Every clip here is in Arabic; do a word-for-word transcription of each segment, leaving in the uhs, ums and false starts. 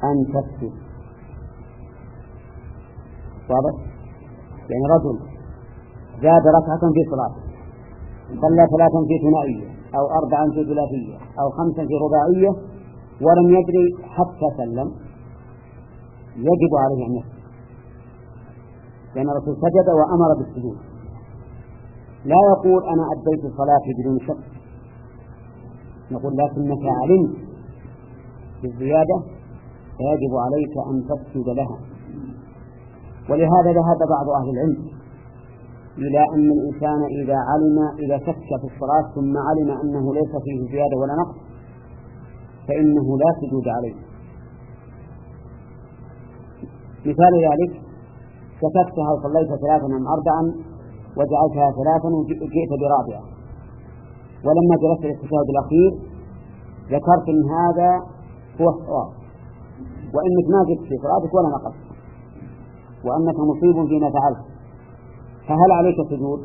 أن تسجد. واضح؟ يعني رجل زاد ركعة في صلاة، صلى ثلاثا في ثنائية أو أربعا في ثلاثية أو خمسا في رباعية ولم يدري حتى سلم، يجب عليه أن يسجد، لأن الرسول سجد وأمر بالسجود. لا يقول أنا أديت صلاتي بدون شك، نقول لكنك علمت بالزيادة فيجب عليك أن تسجد لها. ولهذا ذهب بعض أهل العلم إلى أن الإنسان إذا علم إذا شك في الصلاة ثم علم أنه ليس فيه زيادة ولا نقص فإنه لا سجود عليه. مثال ذلك: شككت هل صليت ثلاثا أم أربعا وجعلتها ثلاثا وجئت برابعة، ولما جلست للتشهد الأخير ذكرت أن هذا هو الصواب وإنك ما جئت في صلاتك ولا نقص وأنك مصيب فيما فعلت، فهل عليك سجود؟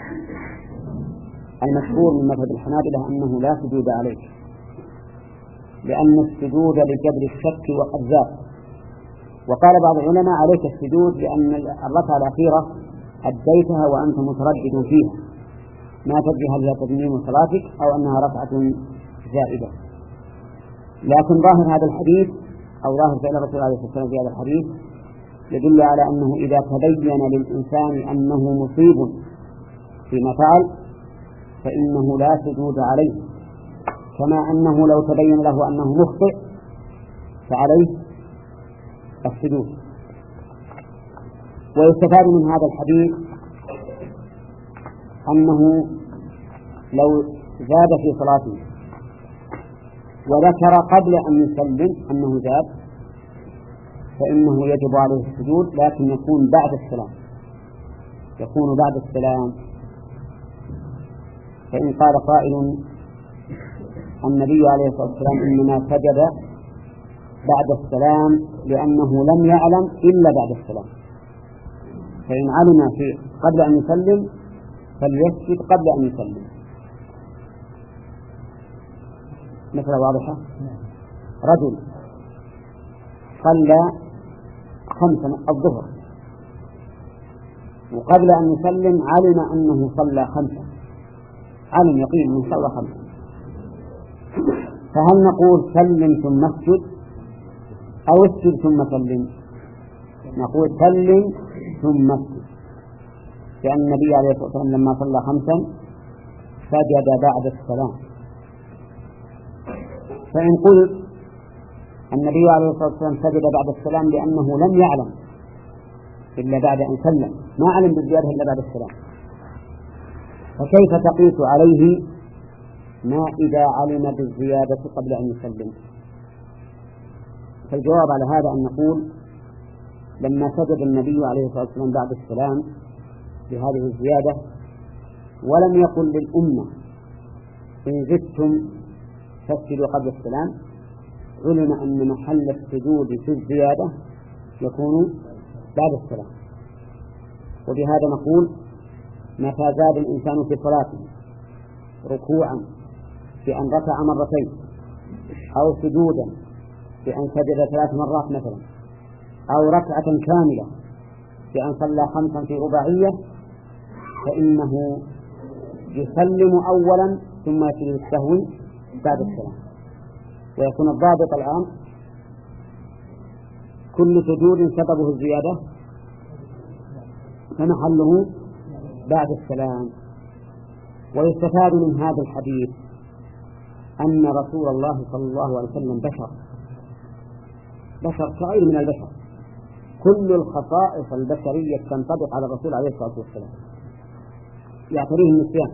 المشهور من مذهب الحنابلة أنه لا سجود عليك، لأن السجود لجبر الشك وقد زاد. وقال بعض العلماء عليك السجود لأن الركعة الأخيرة أديتها وأنت متردد فيها، ما تدري هل هي تتميم صلاتك أو أنها ركعة زائدة. لكن ظاهر هذا الحديث أو ظاهر فعل الرسول عليه الصلاة والسلام في هذا الحديث يدل على أنه إذا تبين للإنسان أنه مصيب فيما فعل فإنه لا سجود عليه، كما أنه لو تبين له أنه مخطئ فعليه السجود. ويستفاد من هذا الحديث أنه لو زاد في صلاته وذكر قبل أن يسلم أنه زاد فإنه يجب عليه السجود، لكن يكون بعد السلام يكون بعد السلام فإن قال قائل النبي عليه الصلاة والسلام إنما سجد بعد السلام لأنه لم يعلم إلا بعد السلام، فإن علم في قبل أن يسلم فليسجد قبل أن يسلم. مثل واضحة: رجل صلى خمسا الظهر وقبل أن يسلم علم أنه صلى خمسا، علم يقين أنه صلى خمسا، فهل نقول سلم ثم اسجد أو اسجد ثم سلم؟ نقول سلم ثم اسجد، لأن النبي عليه الصلاة والسلام لما صلى خمسا سجد بعد السلام. فإن قلت النبي عليه الصلاة والسلام سجد بعد السلام لأنه لم يعلم إلا بعد أن سلم، ما علم بالزيادة إلا بعد السلام، فكيف تقيس عليه ما إذا علم بالزيادة قبل أن يسلم؟ فالجواب على هذا أن نقول لما سجد النبي عليه الصلاة والسلام بعد السلام بهذه الزيادة ولم يقل للأمة إن زدتم فاسجدوا قبل السلام، علم أن محل السجود في الزيادة يكون بعد السلام. وبهذا نقول متى زاد الإنسان في صلاته ركوعا بأن ركع مرتين أو سجودا بأن سجد ثلاث مرات مثلا أو ركعة كاملة بأن صلى خمسا في رباعية فإنه يسلم أولا ثم يسجد السهو بعد السلام. ويكون الضابط الآن كل سجود سببه الزيادة فمحله بعد السلام. ويستفاد من هذا الحديث أن رسول الله صلى الله عليه وسلم بشر بشر كغير من البشر، كل الخصائص البشرية تنطبق على الرسول عليه الصلاة والسلام، يعتريه النسيان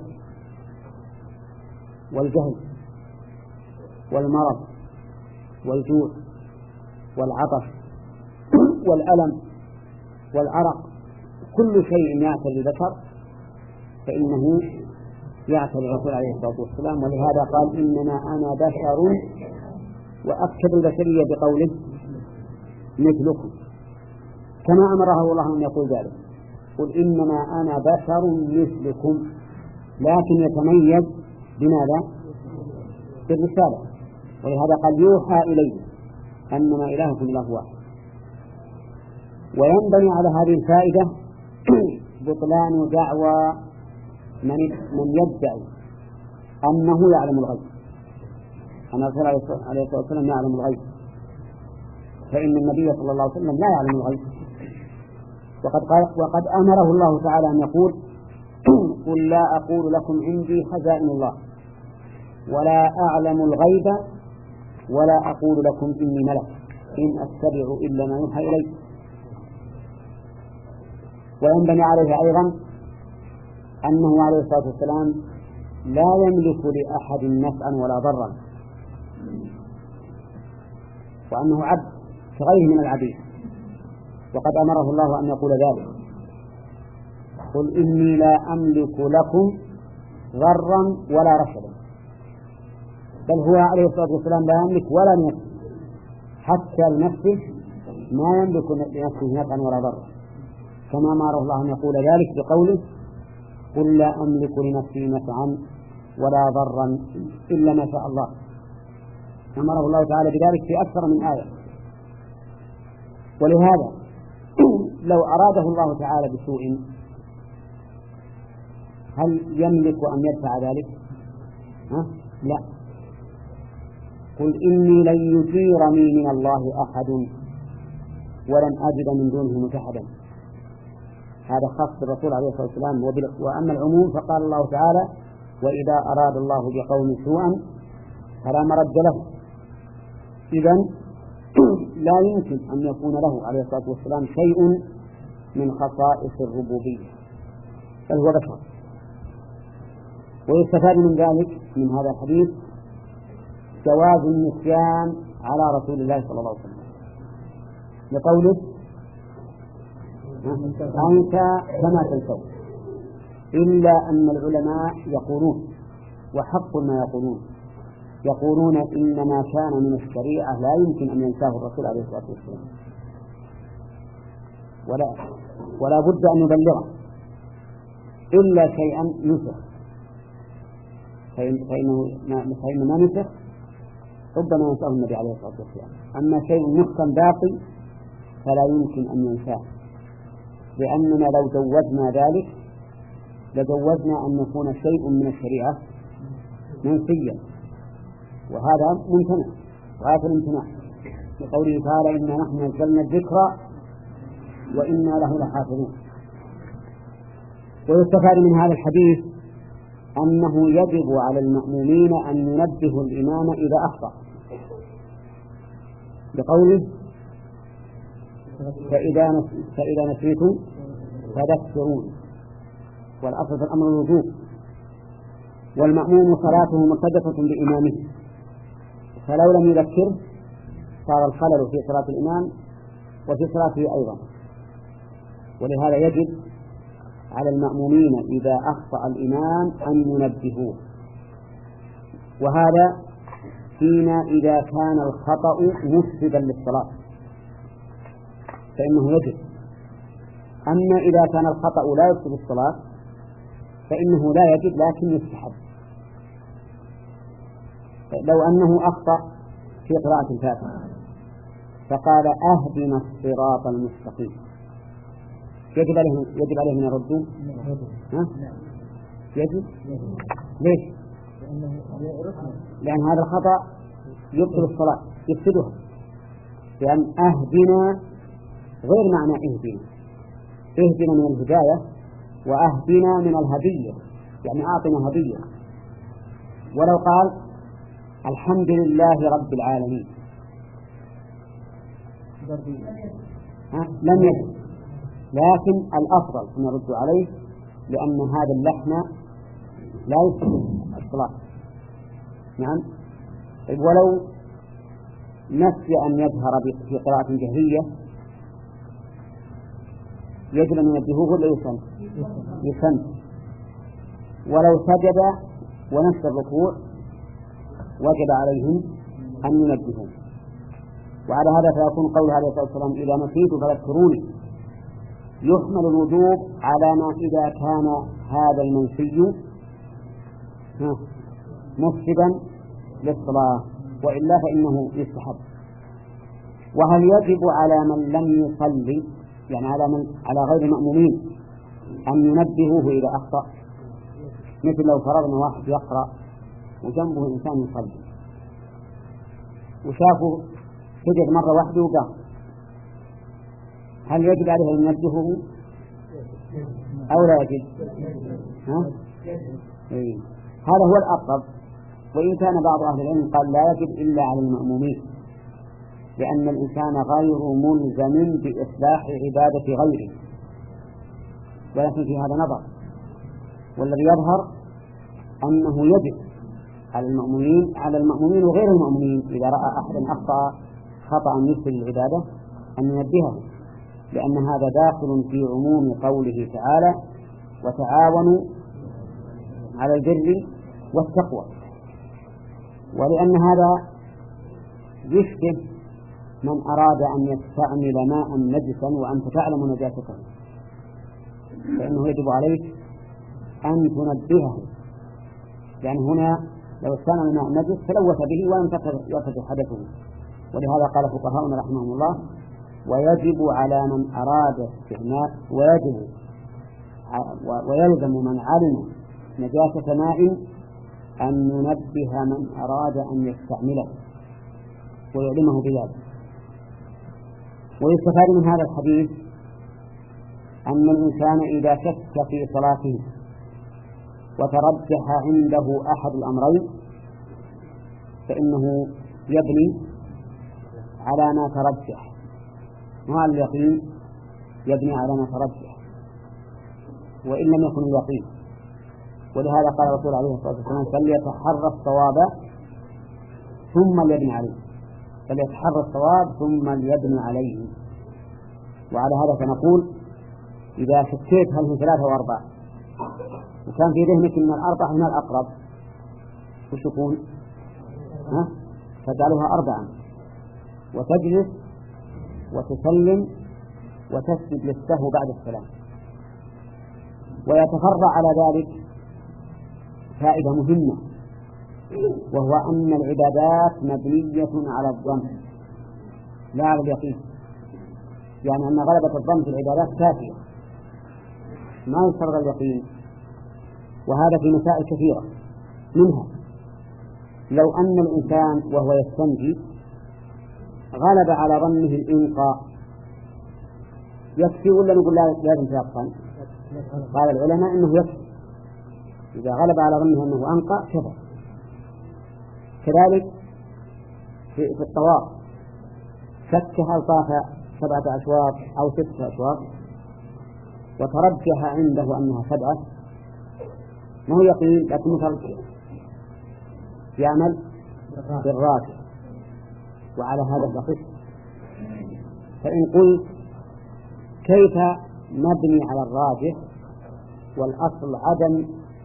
والجهل والمرض والجوع والعطش والألم والعرق، كل شيء يعتري البشر فإنه يعتري الرسول عليه الصلاة والسلام. ولهذا قال إنما أنا بشر، وأكد البشرية بقوله مثلكم، كما أمره الله أن يقول ذلك: قل إنما أنا بشر مثلكم، لكن يتميز بماذا؟ بالرسالة. ولهذا قال يوحى إلي، أنما إلهكم إله واحد. وينبني على هذه الفائدة بطلان دعوى من من يدعي أنه يعلم الغيب، أن الرسول عليه الصلاة والسلام يعلم الغيب، فإن النبي صلى الله عليه وسلم لا يعلم الغيب. وقد قال وقد أمره الله تعالى أن يقول: قل لا أقول لكم عندي خزائن الله ولا أعلم الغيب ولا أقول لكم إني ملك إن أتبع إلا ما يوحى إلي. وينبني عليه أيضا أنه عليه الصلاة والسلام لا يملك لأحد نفعا ولا ضرا، وأنه عبد كغيره من العبيد، وقد أمره الله أن يقول ذلك: قل إني لا أملك لكم ضرا ولا رشدا. بل هو عليه الصلاة والسلام لا يملك ولا نفسه، حتى لنفسه ما يملك لنفسه نفعا ولا ضرا، كما أمره الله أن يقول ذلك بقوله: قل لا أملك لنفسي نفعا ولا ضرا إلا ما شاء الله. أمره الله تعالى بذلك في أكثر من آية. ولهذا لو أراده الله تعالى بسوء هل يملك أن يدفع ذلك؟ ها؟ لا. قل إني لن يجيرني من الله أحد ولن أجد من دونه ملتحدا. هذا خاص بالرسول عليه الصلاة والسلام. وأما العموم فقال الله تعالى: وإذا أراد الله بقوم سوءا فلا مرد له. إذن لا يمكن أن يكون له عليه الصلاة والسلام شيء من خصائص الربوبية، بل هو بشر. ويستفاد من ذلك من هذا الحديث جواز النسيان على رسول الله صلى الله عليه وسلم، لقوله: أنت كما تنسون. إلا أن العلماء يقولون، وحق ما يقولون، يقولون إن ما كان من الشريعة لا يمكن أن ينساه الرسول عليه الصلاة والسلام، ولا ولا بد أن يبلغه إلا شيئا نسخ، فإنه فإن ما نسخ ربما ينساه النبي عليه الصلاة والسلام. أما شيء محكم باقي فلا يمكن أن ينساه، لأننا لو جوزنا ذلك لجوزنا أن يكون شيء من الشريعة منسيا، وهذا ممتنع غاية الامتناع، لقوله تعالى: إنا نحن نزلنا الذكر وإنا له لحافظون. ويستفاد من هذا الحديث أنه يجب على المأمومين أن ينبهوا الإمام إذا أخطأ، بقوله: فإذا فإذا نسيتم فذكرون. والأصل في الأمر الوجوب، والمأموم صلاته مرتبطة بإمامه، فلو لم يذكره صار الخلل في صلاة الإمام وفي صلاته أيضا. ولهذا يجب على المأمومين إذا أخطأ الإمام أن ينبهوه، وهذا فيما إذا كان الخطأ مفسدا للصلاة فإنه يجب. أما إذا كان الخطأ لا يفسد الصلاة فإنه لا يجب لكن يستحب. لو أنه أخطأ في قراءة الفاتحة فقال: أهدنا الصراط المستقيم، يجب عليه يجب عليه من الرد؟ ها؟ يجب؟ ليش؟ لأن هذا الخطأ يبطل الصلاة، يفسدها، لأن أهدنا غير معنى اهدنا. اهدنا من الهداية، وأهدنا من الهدية، يعني أعطنا هدية. ولو قال: الحمد لله رب العالمين، ها؟ لم يجب، لكن الأفضل أن نرد عليه، لأن هذا اللحن لا يفسد الصلاة. نعم. ولو نسي أن يظهر في قراءة جهرية يجب أن ينبهوه ولا يسن؟ يسن. ولو سجد ونسى الركوع وجب عليهم أن ينبهوه. وعلى هذا فيكون قول عليه الصلاة والسلام: إذا نسيت فذكروني، يحمل الوجوب على ما إذا كان هذا المنسي مفسدا للصلاة، وإلا فإنه يستحب. وهل يجب على من لم يصلي يعني على من على غير المأمومين أن ينبهوه إذا أخطأ؟ مثل لو فرضنا واحد يقرأ وجنبه إنسان يصلي وشافه سجد مرة واحدة وقام، هل يجب عليه أن ينبهه أو لا يجب؟ ها؟ إيه. هذا هو الأقرب، وإن كان بعض أهل العلم قال لا يجب إلا على المأمومين، لأن الإنسان غير ملزم بإصلاح عبادة غيره، ولكن في هذا نظر، والذي يظهر أنه يجب على المأمومين على المأمومين وغير المأمومين إذا رأى أحدا أخطأ خطأ مثل العبادة أن ينبهه، لأن هذا داخل في عموم قوله تعالى وتعاونوا على البر والتقوى، ولأن هذا يشبه من أراد أن يستعمل ماء نجسا وأنت تعلم نجاسته، فإنه يجب عليك أن تنبهه، يعني هنا لو استعمل ماء نجس تلوث به ولم يرتفع حدثه. ولهذا قال فقهاؤنا رحمهم الله ويجب على من أراد استعمال ويجب ويلزم من علم نجاسة ماء أن ينبه من أراد أن يستعمله ويعلمه بذلك. ويستفاد من هذا الحديث أن الإنسان إذا شك في صلاته وترجح عنده أحد الأمرين فإنه يبني على ما ترجح، مع اليقين يبني على ما ترجح وإن لم يكن اليقين. ولهذا قال الرسول عليه الصلاة والسلام فليتحرى الصواب ثم ليبني عليه، فليتحرى الصواب ثم ليبني عليه. وعلى هذا فنقول إذا شكيت هل هي ثلاثة أو أربعة وكان في ذهنك من الأربعة من الأقرب وش يكون؟ ها؟ تجعلها أربعا وتجلس وتسلم وتسجد للسهو بعد السلام. ويتفرع على ذلك فائدة مهمة، وهو أن العبادات مبنية على الظن لا على اليقين، يعني أن غلبة الظن في العبادات كافية ما يشترط اليقين. وهذا في مسائل كثيرة، منها لو أن الإنسان وهو يستنجي غلب على ظنه الإنقاء يكفي ولا نقول لازم تيقن؟ قال العلماء إنه يكفي، إذا غلب على ظنه أنه أنقى كفى. كذلك في, في الطواف شك هل طاف سبعة أشواط أو ستة أشواط وترجح عنده أنها سبعة ما هو يقين لكنه ترجح يعمل بالراجح، وعلى هذا فقط. فإن قلت كيف نبني على الراجح والأصل عدم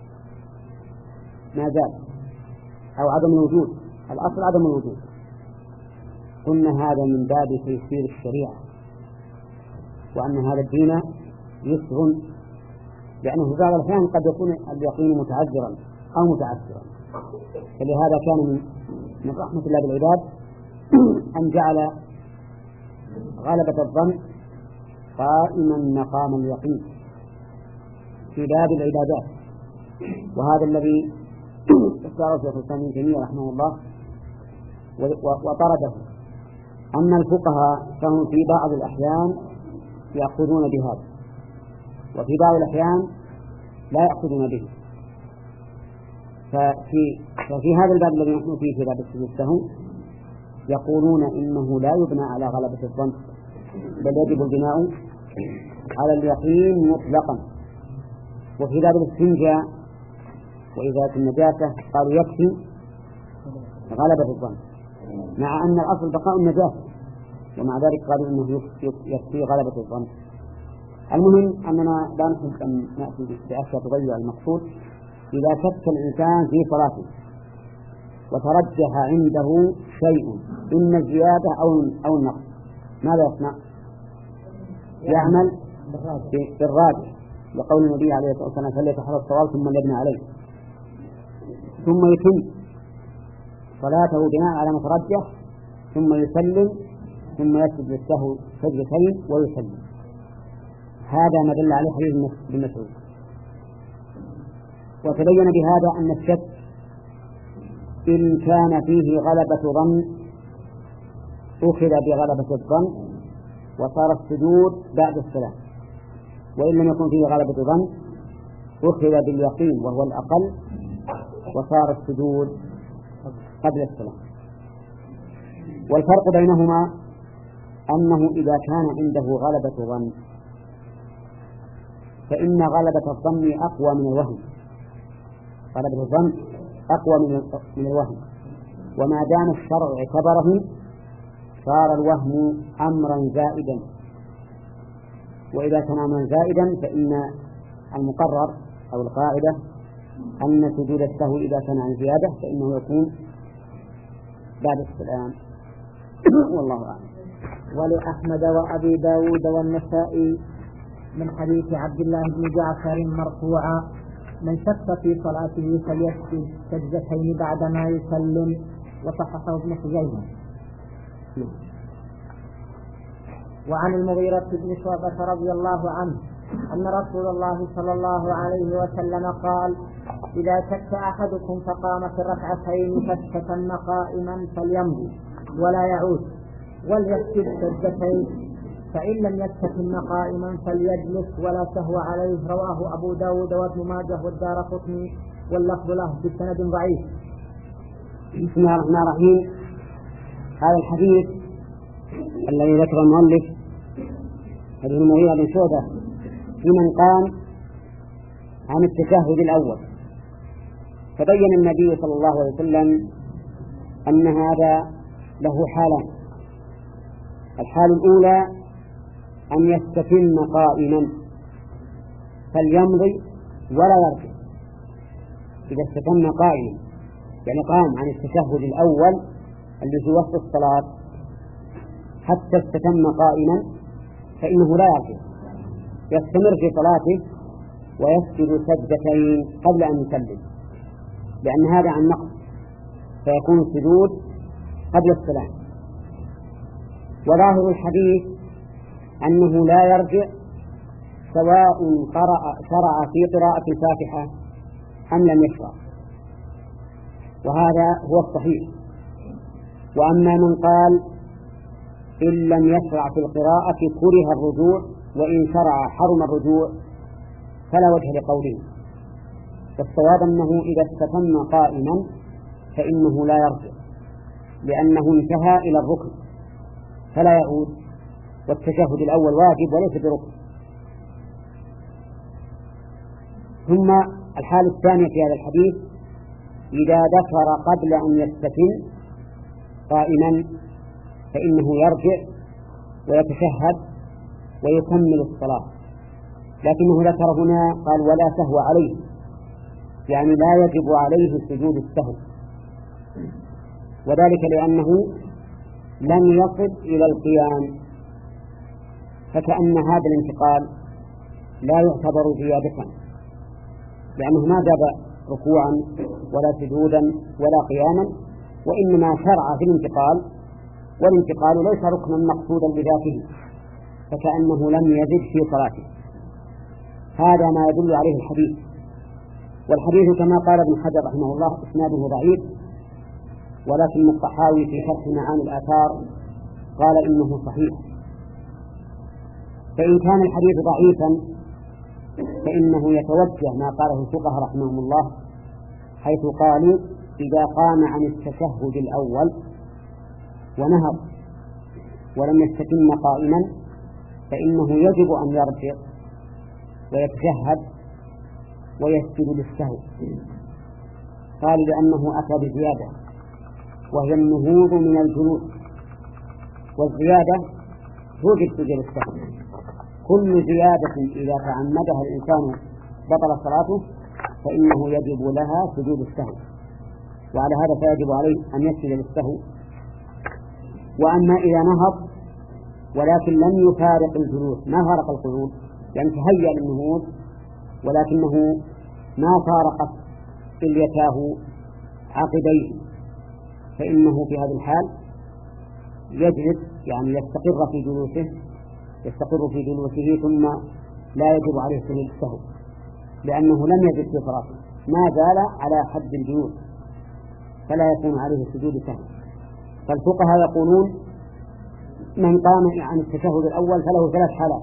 ما زال أو عدم الوجود، الأصل عدم الوجود، قلنا هذا من باب تيسير الشريعة، وأن هذا الدين يسر، لأنه في بعض الأحيان قد يكون اليقين متعذرا أو متعثرا. فلهذا كان من من رحمة الله بالعباد أن جعل غلبة الظن قائما مقام اليقين في باب العبادات. وهذا الذي اختاره شيخ الإسلام ابن تيمية رحمه الله وطرده، أن الفقهاء كانوا في بعض الأحيان يأخذون بهذا وفي بعض الأحيان لا يأخذون به. ففي, ففي هذا الباب الذي نحن فيه في باب السجود السهو يقولون إنه لا يبنى على غلبة الظن بل يجب البناء على اليقين مطلقا. وفي باب الاستنجاء وإزالة النجاسة قالوا يكفي غلبة الظن، مع أن الأصل بقاء النجاسة، ومع ذلك قالوا إنه يكفي غلبة الظن. المهم أننا لا نحب أن نأتي بأشياء تضيع المقصود. إذا شك الإنسان في صلاته وترجح عنده شيء إما الزيادة أو أو النقص ماذا يصنع؟ يعمل بالراجح، لقول النبي عليه الصلاة والسلام فليتحرى الصواب ثم يبنى عليه، ثم يتم صلاته بناء على ما ترجح ثم يسلم ثم يسجد للسهو سجدتين ويسلم. هذا ما دل عليه حديث ابن مسعود. وتبين بهذا أن الشك إن كان فيه غلبة ظن أخذ بغلبة الظن وصار السجود بعد السلام، وإن لم يكن فيه غلبة ظن أخذ باليقين وهو الأقل وصار السجود قبل السلام. والفرق بينهما أنه إذا كان عنده غلبة ظن فإن غلبة الظن أقوى من الوهم، غلبة الظن أقوى من الوهم، وما دام الشرع اعتبره صار الوهم أمرا زائدا، وإذا كان أمرا زائدا فإن المقرر أو القاعدة أن سجود السهو إذا كان عن زيادة فإنه يكون بعد السلام. والله أعلم. ولأحمد وأبي داود والنسائي من حديث عبد الله بن جعفر مرفوعا: من شك في صلاته فليسجد سجدتين بعدما يسلم، وصححه ابن خزيمة. وعن المغيرة بن شعبة رضي الله عنه أن رسول الله صلى الله عليه وسلم قال: إذا شك أحدكم فقام في الركعتين فاستتم قائما فليمضي ولا يعود وليسجد سجدتين، فإن لم يستتم قائما فليجلس ولا سهو عليه. رواه أبو داود وابن ماجه والدارقطني واللفظ له بسند ضعيف. بسم الله الرحمن الرحيم. هذا الحديث الذي ذكر المؤلف حديث المغيرة بن شعبة في من قام عن التشهد الأول، فبين النبي صلى الله عليه وسلم أن هذا له حالان: الحال الأولى أن يستتم قائما فليمضي ولا يرجع. إذا استتم قائما يعني قام عن التشهد الأول اللي في وسط الصلاة حتى استتم قائما فإنه لا يرجع، يستمر في صلاته ويسجد سجدتين قبل أن يسلم، لأن هذا عن نقص فيكون السجود قبل السلام. وظاهر الحديث أنه لا يرجع سواء قرأ شرع في قراءة الفاتحة أم لم يشرع، وهذا هو الصحيح. وأما من قال إن لم يشرع في القراءة كره الرجوع وإن شرع حرم الرجوع فلا وجه لقوله، فالصواب أنه إذا استتم قائما فإنه لا يرجع، لأنه انتهى إلى الركن فلا يعود، والتشهد الأول واجب وليس بركن. ثم الحالة الثانية في هذا الحديث: إذا ذكر قبل أن يستتم قائما فإنه يرجع ويتشهد ويكمل الصلاة، لكنه ذكر هنا قال ولا سهو عليه، يعني لا يجب عليه سجود السهو، وذلك لأنه لم يصل إلى القيام، فكأن هذا الانتقال لا يعتبر زيادة، لأنه ما زاد ركوعا ولا سجودا ولا قياما، وإنما شرع في الانتقال، والانتقال ليس ركنا مقصودا بذاته، فكأنه لم يزد في صلاته. هذا ما يدل عليه الحديث. والحديث كما قال ابن حجر رحمه الله إسناده ضعيف، ولكن الطحاوي في شرح معاني الآثار قال إنه صحيح. فإن كان الحديث ضعيفا فإنه يتوجه ما قاله الفقهاء رحمهم الله، حيث قالوا إذا قام عن التشهد الأول ونهض ولم يستتم قائما فإنه يجب أن يرجع ويتشهد ويسجد للسهو. قال لأنه أتى بزيادة وهي النهوض من الجلوس، والزيادة توجب سجود السهو. كل زيادة إذا تعمدها الإنسان بطل صلاته فإنه يجب لها سجود السهو، وعلى هذا فيجب عليه أن يسجد للسهو. وأما إذا نهض ولكن لم يفارق الجلوس، ما فارق القعود، يعني تهيأ للنهوض ولكنه ما فارقت إليتاه عقبيه، فإنه في هذا الحال يجلس يعني يستقر في جلوسه يستقر في جلوسه ثم لا يجب عليه سجود السهو لأنه لم يزد في فراشه ما زال على حد الجلوس فلا يكون عليه سجود سهو. فالفقهاء يقولون من قام عن التشهد الأول فله ثلاث حالات: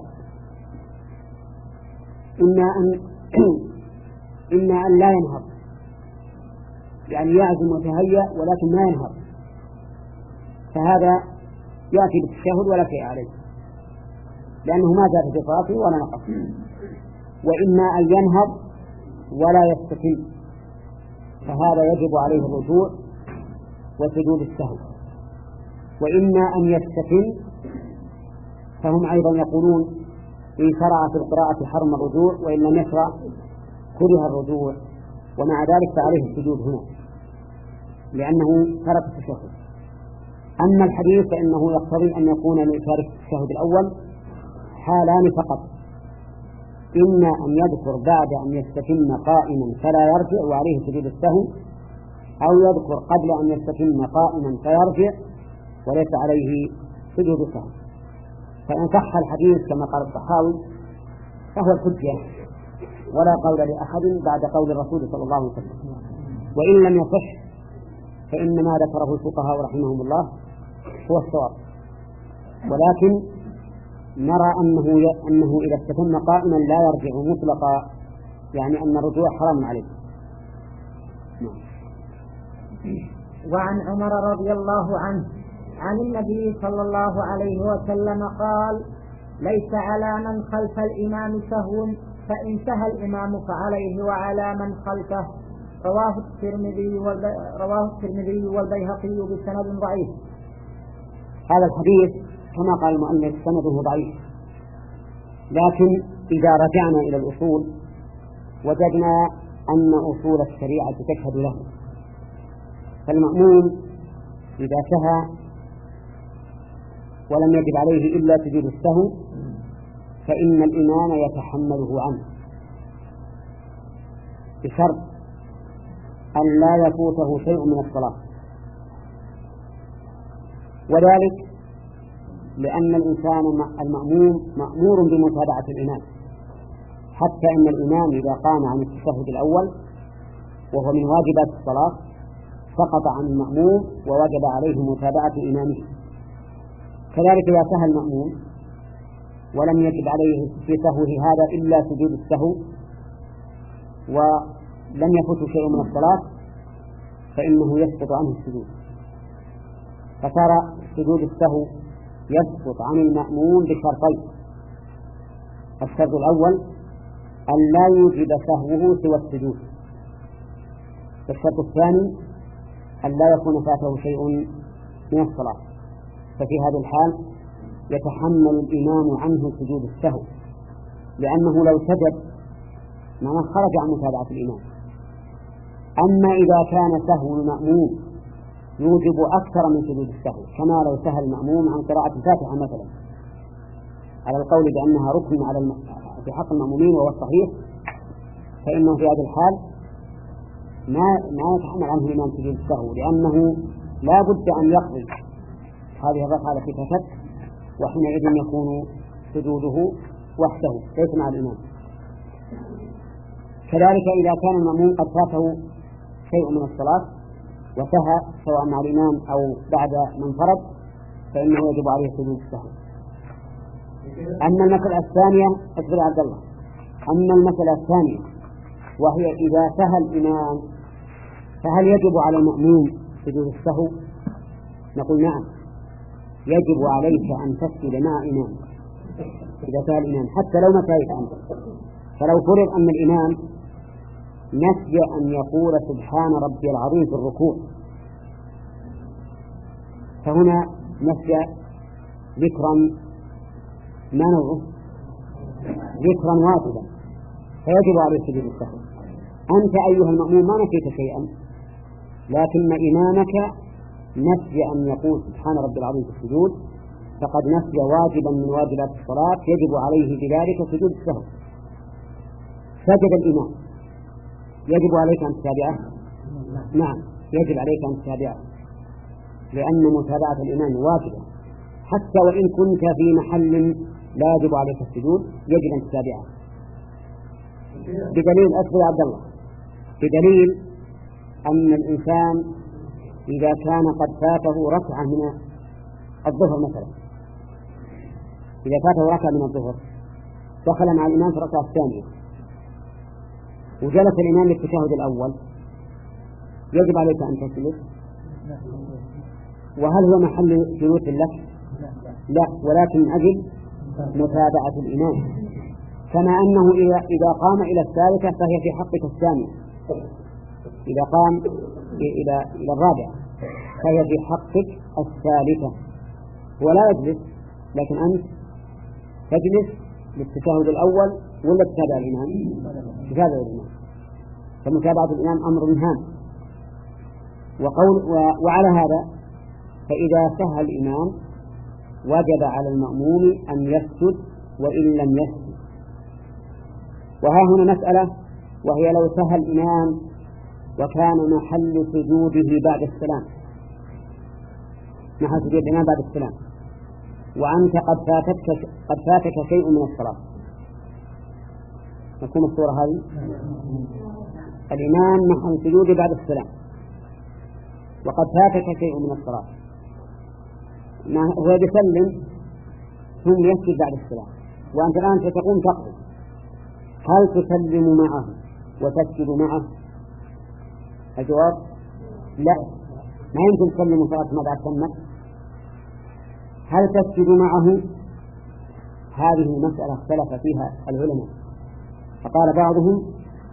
إما أن إما أن لا ينهض يعني يعزم وتهيأ ولكن ما ينهض فهذا يأتي بالتشهد ولا شيء عليه لأنه ما زاد في فراشه ولا نقص. وإما أن ينهض ولا يستتم فهذا يجب عليه الرجوع وسجود السهو. وإما أن يستتم فهم أيضا يقولون إن شرع في القراءة حرم الرجوع وإن لم يشرع كره الرجوع ومع ذلك فعليه السجود هنا لأنه ترك التشهد. أما الحديث فإنه يقتضي أن يكون لتارك التشهد الأول حالان فقط: إما أن يذكر بعد أن يستتم قائما فلا يرجع وعليه سجود السهو، أو يذكر قبل أن يستتم قائما فيرجع وليس عليه سجود السهو. فإن صح الحديث كما قال الطحاوي فهو الحجة ولا قول لأحد بعد قول الرسول صلى الله عليه وسلم. وإن لم يصح فإن ما ذكره الفقهاء رحمهم الله هو الصواب، ولكن نرى أنه أنه إذا استتم قائما لا يرجع مطلقا يعني أن الرجوع حرام عليه. وعن عمر رضي الله عنه عن النبي صلى الله عليه وسلم قال: ليس على من خلف الإمام سهو فإن سهى الإمام فعليه وعلى من خلفه. رواه الترمذي رواه الترمذي والبيهقي بسند ضعيف. هذا الحديث كما قال المؤلف سنده ضعيف، لكن إذا رجعنا إلى الأصول وجدنا أن أصول الشريعة تشهد له. فالمأموم إذا سهى ولم يجب عليه إلا سجود السهو فإن الإمام يتحمله عنه بشرط أن لا يفوته شيء من الصلاة، وذلك لأن الإنسان المأموم مأمور بمتابعة الإمام، حتى أن الإمام إذا قام عن التشهد الأول وهو من واجبات الصلاة سقط عن المأموم ووجب عليه متابعة إمامه. كذلك إذا سهى المأموم ولم يجب عليه في سهوه هذا إلا سجود السهو ولم يفوت شيء من الصلاة فإنه يسقط عنه السجود. فصار سجود السهو يسقط عن المأموم بشرطين: الشرط الأول أن لا يوجب سهوه سوى السجود، والشرط الثاني أن لا يكون فاته شيء من الصلاة. ففي هذه الحال يتحمل الإمام عنه سجود السهو، لأنه لو سجد معناه خرج عن متابعة الإمام. أما إذا كان سهو المأموم يوجب أكثر من سجود السهو، كما لو سهى المأموم عن قراءة الفاتحة مثلا على القول بأنها ركن على الم... في حق المأمومين وهو الصحيح، فإنه في هذه الحال ما ما يتحمل عنه الإمام سجود السهو، لأنه لا بد أن يقضي هذه الركعة التي فاتت، وحينئذ يكون سجوده وحده ليس مع الإمام. كذلك إذا كان المأموم قد فاته شيء من الصلاة وسهى سواء مع الإمام أو بعد من فرض فإنه يجب عليه سجود السهو. أما المسألة الثانية أكبر عبد الله أما المسألة الثانية وهي إذا سهى الإمام فهل يجب على المأموم سجود السهو؟ نقول نعم، يجب عليك أن تسجد مع إمام إذا سهى الإمام حتى لو ما سهيت أنت. فلو فرض أن الإمام نسي أن يقول سبحان ربي العظيم في الركوع، فهنا نسي ذكرا ما نوعه ذكرا واجبا فيجب عليه سجود السهو. أنت أيها المأموم ما نسيت شيئا، لكن إمامك نسي أن يقول سبحان ربي العظيم في السجود، فقد نسي واجبا من واجبات الصلاة يجب عليه بذلك سجود السهو. سجد الإمام يجب عليك أن تتابعه؟ نعم يجب عليك أن تتابعه، لأن متابعة الإمام واجبة حتى وإن كنت في محل لا يجب عليك السجود يجب أن تتابعه، بدليل أسفل عبد الله، بدليل أن الإنسان إذا كان قد فاته ركعة من الظهر مثلا، إذا فاته ركعة من الظهر دخل مع الإمام في الركعة الثانية وجلس الإمام للتشهد الأول، يجب عليك أن تجلس. وهل هو محل جلوس لك؟ لا، ولكن من أجل متابعة الإمام، كما أنه إذا قام إلى الثالثة فهي في حقك الثانية، إذا قام إلى إلى الرابعة فهي في حقك الثالثة، ولا يجلس، لكن أنت تجلس للتشهد الأول ولا تتابع الإمام؟ تتابع الإمام، فمتابعة الإمام أمر هام. وقول وعلى هذا فإذا سهى الإمام وجب على المأموم أن يسجد وإن لم يسجد. وها هنا مسألة، وهي لو سهى الإمام وكان محل سجوده بعد السلام، محل سجود الإمام بعد السلام، وأنت قد فاتك قد فاتك شيء من الصلاة، مفهوم الصورة هذه؟ الإمام محل سجوده بعد السلام وقد فاتك شيء من الصلاة، هو يسلم ثم يسجد بعد السلام، وأنت الآن ستقوم تقضي، هل تسلم معه وتسجد معه؟ الجواب لا، ما يمكن تسلم صلاة ما بعد تمت. هل تسجد معه؟ هذه مسألة اختلف فيها العلماء، فقال بعضهم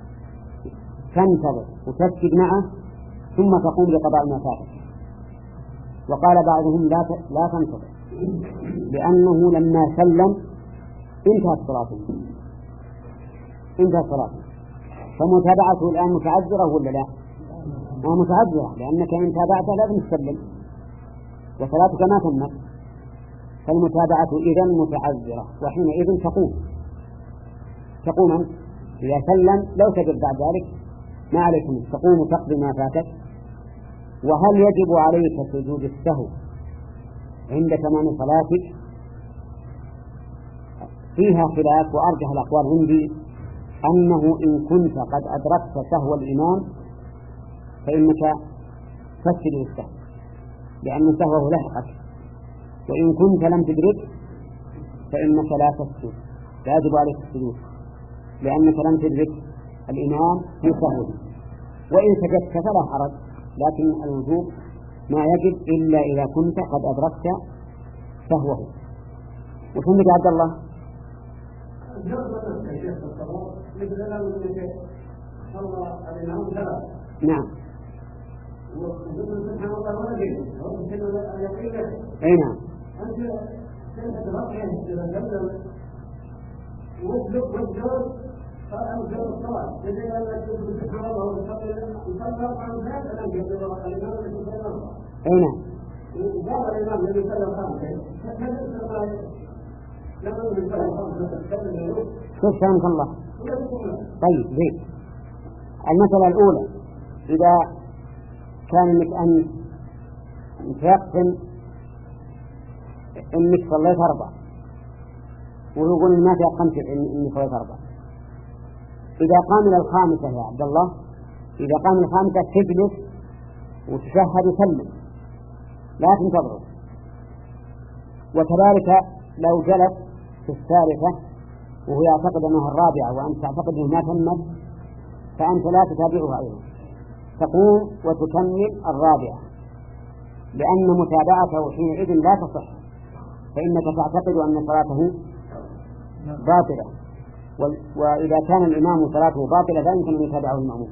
تنتظر وتسجد معه ثم تقوم بقضاء ما فاتك، وقال بعضهم لا لا تنتظر، لأنه لما سلم انتهت صلاته انتهت صلاته فمتابعته الآن متعذرة ولا لا؟ آه متعذرة، لأنك إن تابعته لازم تسلم وصلاتك ما تمت، فالمتابعة إذن متعذرة، وحينئذ تقوم تقوم إذا سلم لو سجد بعد ذلك ما عليك منه، تقوم تقضي ما فاتك. وهل يجب عليك سجود السهو عند تمام صلاتك؟ فيها خلاف، وأرجح الأقوال عندي أنه إن كنت قد أدركت سهو الإمام فإنك تسجد السهو لأن سهوه لحقك، وإن كنت لم تدرك فإنك لا تسجد، لا يجب عليك السجود لأنك لم تدرك الإمام في سهوه، وإن سجدت فلا حرج، لكن الوجوب ما يجب إلا إذا كنت قد أدركت سهوه. وفهمت عبد الله؟ نعم. أي نعم. أي نعم. شوف فهمك الله. طيب زين. المسألة الأولى، إذا كان لك أن تيقن إنك صليت أربعة ويقول ما تيقنت إنك صليت أربعة، إذا قام إلى الخامسة يا عبد الله، إذا قام إلى الخامسة تجلس وتشهد وسلم لا تنتظر. وكذلك لو جلس في الثالثة وهو يعتقد أنها الرابعة وأنت تعتقد أنه ما تمت فأنت لا تتابعها أيضا، تقوم وتكمل الرابعة، لأن متابعته حينئذ لا تصح، فإنك تعتقد أن صلاته باطلة، وإذا كان الإمام صلاته باطلة لا يمكن أن يتابعه المأموم.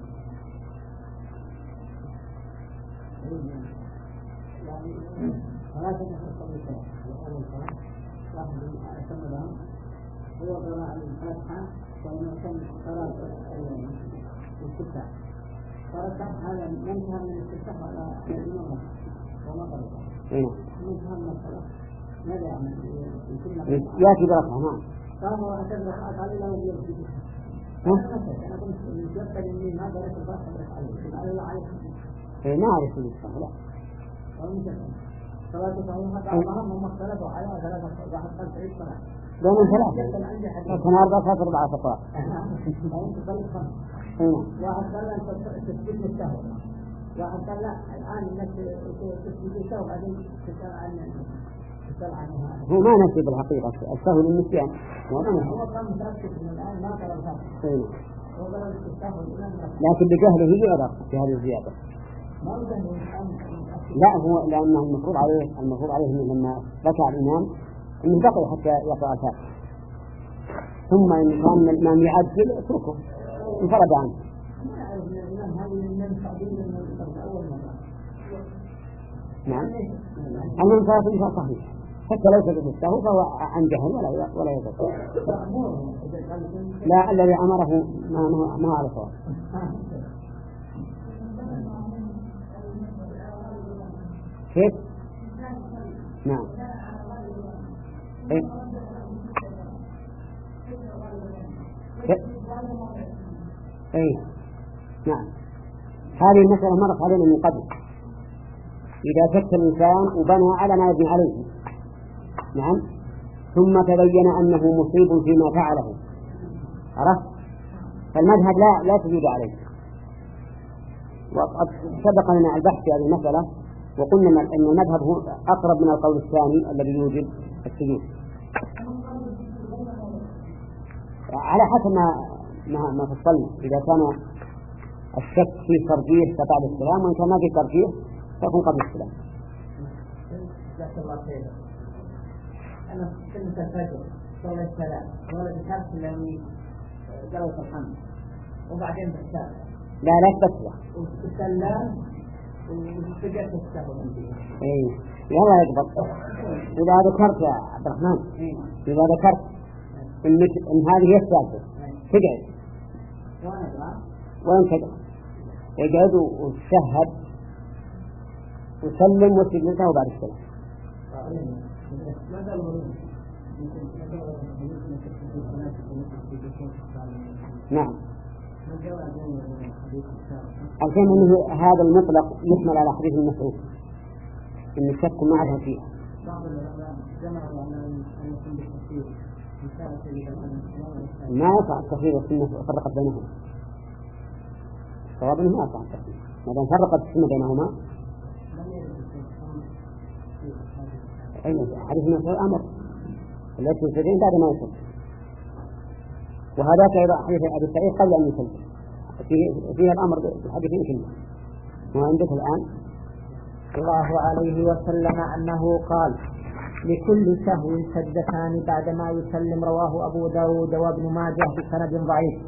هذا منتهى من الاستفتاح على المرة ومطلقة منتهى من الصلاة، ماذا يعمل؟ يأتي بركعة. نعم. فهو أتى ركعة عليه لا يجوز فيه. أنا كنت متوقع إني ما درست الركعة عليه، على الله عليه. إيه ما أعرف الصلاة لا. دون ثلاثة لكن أربعة فاصل أربعة فقط. واحد قال أنت تثبت السهو، واحد قال لا الآن إنك تثبت السهو بعدين تسأل عن تسأل عنها. هو ما نسي بالحقيقة السهو للنسيان. هو كان متأكد من الآن ما قال الفاتح. لكن بجهله يعرف في هذه الزيادة. لا هو لأنه المفروض عليه المفروض عليه لما ركع الإمام إنه بقي حتى يقرأ الفاتحة، ثم إن كان الإمام يعجل اتركه انفرد عنه. نعم المنفرد إنسان صحيح حتى لو سجد السهو فهو عن جهل ولا ولا يذكر. لا الذي أمره ما ما ما على صواب. كيف؟ نعم. إيه؟ إيه؟ نعم. هذه المسألة مرت علينا من قبل. إذا شك الإنسان وبنى على ما يبني عليه، نعم، ثم تبين أنه مصيب فيما فعله، عرفت؟ فالمذهب لا لا تجود عليه. وقد سبق لنا البحث في هذه المسألة وقلنا أن المذهب هو أقرب من القول الثاني الذي يوجب السجود على حسب ما ما, ما فصلنا. إذا كان الشك في ترجيح فبعد السلام، وإن كان ما في ترجيح فيكون قبل السلام. جزاك الله خيرا. أنا كنت الفجر صلى السلام ولا بحث لأني قرأت الحمد وبعدين بحث لا لا تبصر وتسلم وفجأت السهو عندي. إيه يلا يقبل. إذا ذكرت يا عبد الرحمن إذا ذكرت إن إن هذه هي الثالثة تقعد وين تقعد؟ اقعد وتشهد وسلم وسجد له بعد السلام. نعم. الفهم أنه هذا المطلق يحمل على حديث المسعود إن الشك معها فيه. ما يقع التخيير والسنة فرقت بينهما. صواب أنه ما يقع التخيير ما دام فرقت السنة بينهما. أي حديث المسعود أمر التي يسجدين بعد ما يسجد، وهذاك أيضا حديث أبي سعيد قبل أن يسجد فيه, فيه الأمر بالحديثين كله. وعندك الآن الله عليه وسلم أنه قال لكل سهو سجدتان بعدما يسلم، رواه أبو داود وابن ماجه بسند ضعيف.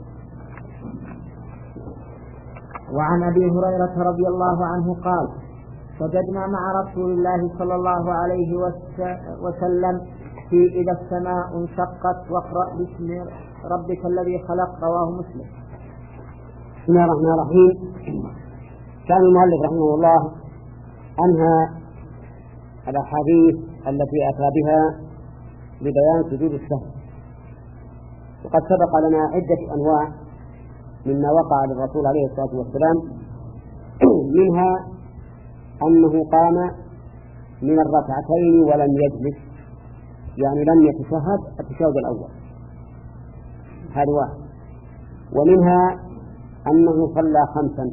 وعن أبي هريرة رضي الله عنه قال سجدنا مع رسول الله صلى الله عليه وسلم في إذا السماء انشقت واقرأ باسم ربك الذي خلق، رواه مسلم. بسم الله الرحمن الرحيم. كان المؤلف رحمه الله أنهى الأحاديث التي أتى بها لبيان سجود السهو، وقد سبق لنا عدة أنواع مما وقع للرسول عليه الصلاة والسلام، منها أنه قام من الركعتين ولم يجلس، يعني لم يتشهد التشهد الأول، هذا واحد. ومنها أنه صلى خمسا،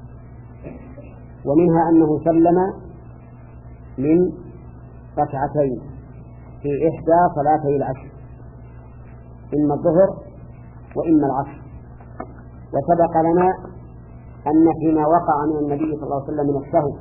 ومنها أنه سلم من ركعتين في إحدى صلاتي العشر، إما الظهر وإما العصر. وسبق لنا أن فيما وقع من النبي صلى الله عليه وسلم من السهو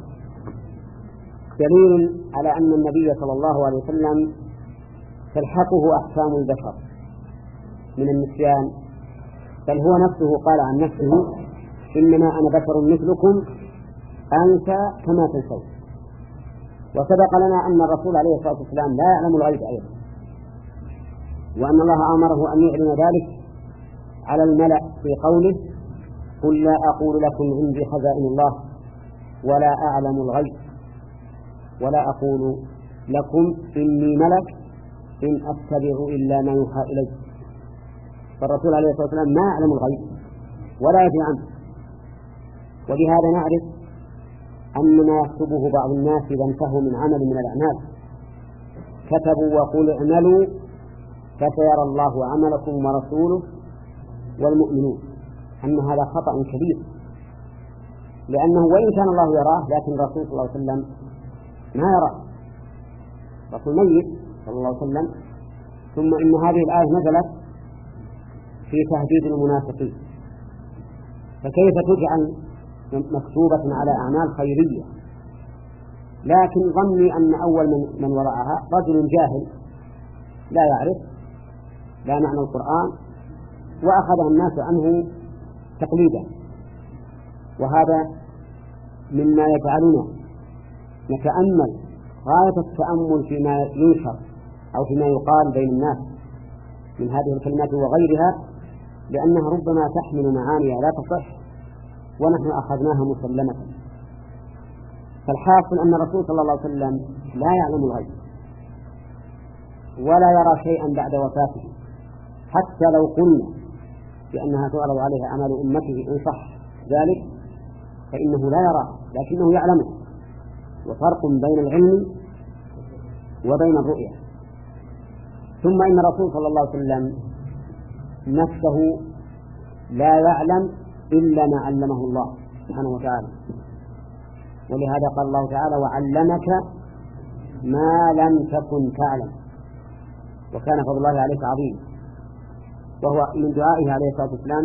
دليل على أن النبي صلى الله عليه وسلم تلحقه أحكام البشر من النسيان، بل هو نفسه قال عن نفسه إنما أنا بشر مثلكم أنسى كما تنسون. وسبق لنا أن الرسول عليه الصلاة والسلام لا يعلم الغيب أيضا، وأن الله أمره أن يعلن ذلك على الملأ في قوله قل لا أقول لكم عندي خزائن الله ولا أعلم الغيب ولا أقول لكم إني ملك إن أتبع إلا ما يوحى إلي. فالرسول عليه الصلاة والسلام ما يعلم الغيب ولا يدري عنه. وبهذا نعرف أن ما يكتبه بعض الناس إذا انتهوا من عمل من الأعمال كتبوا وقولوا اعملوا فسيرى الله عملكم ورسوله والمؤمنون، أن هذا خطأ كبير، لأنه وإن كان الله يراه لكن الرسول صلى الله عليه وسلم ما يراه، رسول ميت صلى الله عليه وسلم. ثم إن هذه الآية نزلت في تهديد المنافقين، فكيف تجعل مكتوبة على أعمال خيرية؟ لكن ظني أن أول من, من وضعها رجل جاهل لا يعرف لا معنى القرآن وأخذها الناس عنه تقليدا، وهذا مما يجعلنا نتأمل غاية التأمل فيما ينشر أو فيما يقال بين الناس من هذه الكلمات وغيرها، لأنها ربما تحمل معاني لا تصح ونحن أخذناها مسلمة. فالحاصل أن الرسول صلى الله عليه وسلم لا يعلم الغيب ولا يرى شيئا بعد وفاته، حتى لو قلنا بأنها تعرض عليه أعمال أمته إن صح ذلك فإنه لا يراه لكنه يعلمه، وفرق بين العلم وبين الرؤية. ثم إن الرسول صلى الله عليه وسلم نفسه لا يعلم إلا ما علمه الله سبحانه وتعالى، ولهذا قال الله تعالى وعلمك ما لم تكن تعلم وكان فضل الله عليك عظيم. وهو من دعائه عليه الصلاة والسلام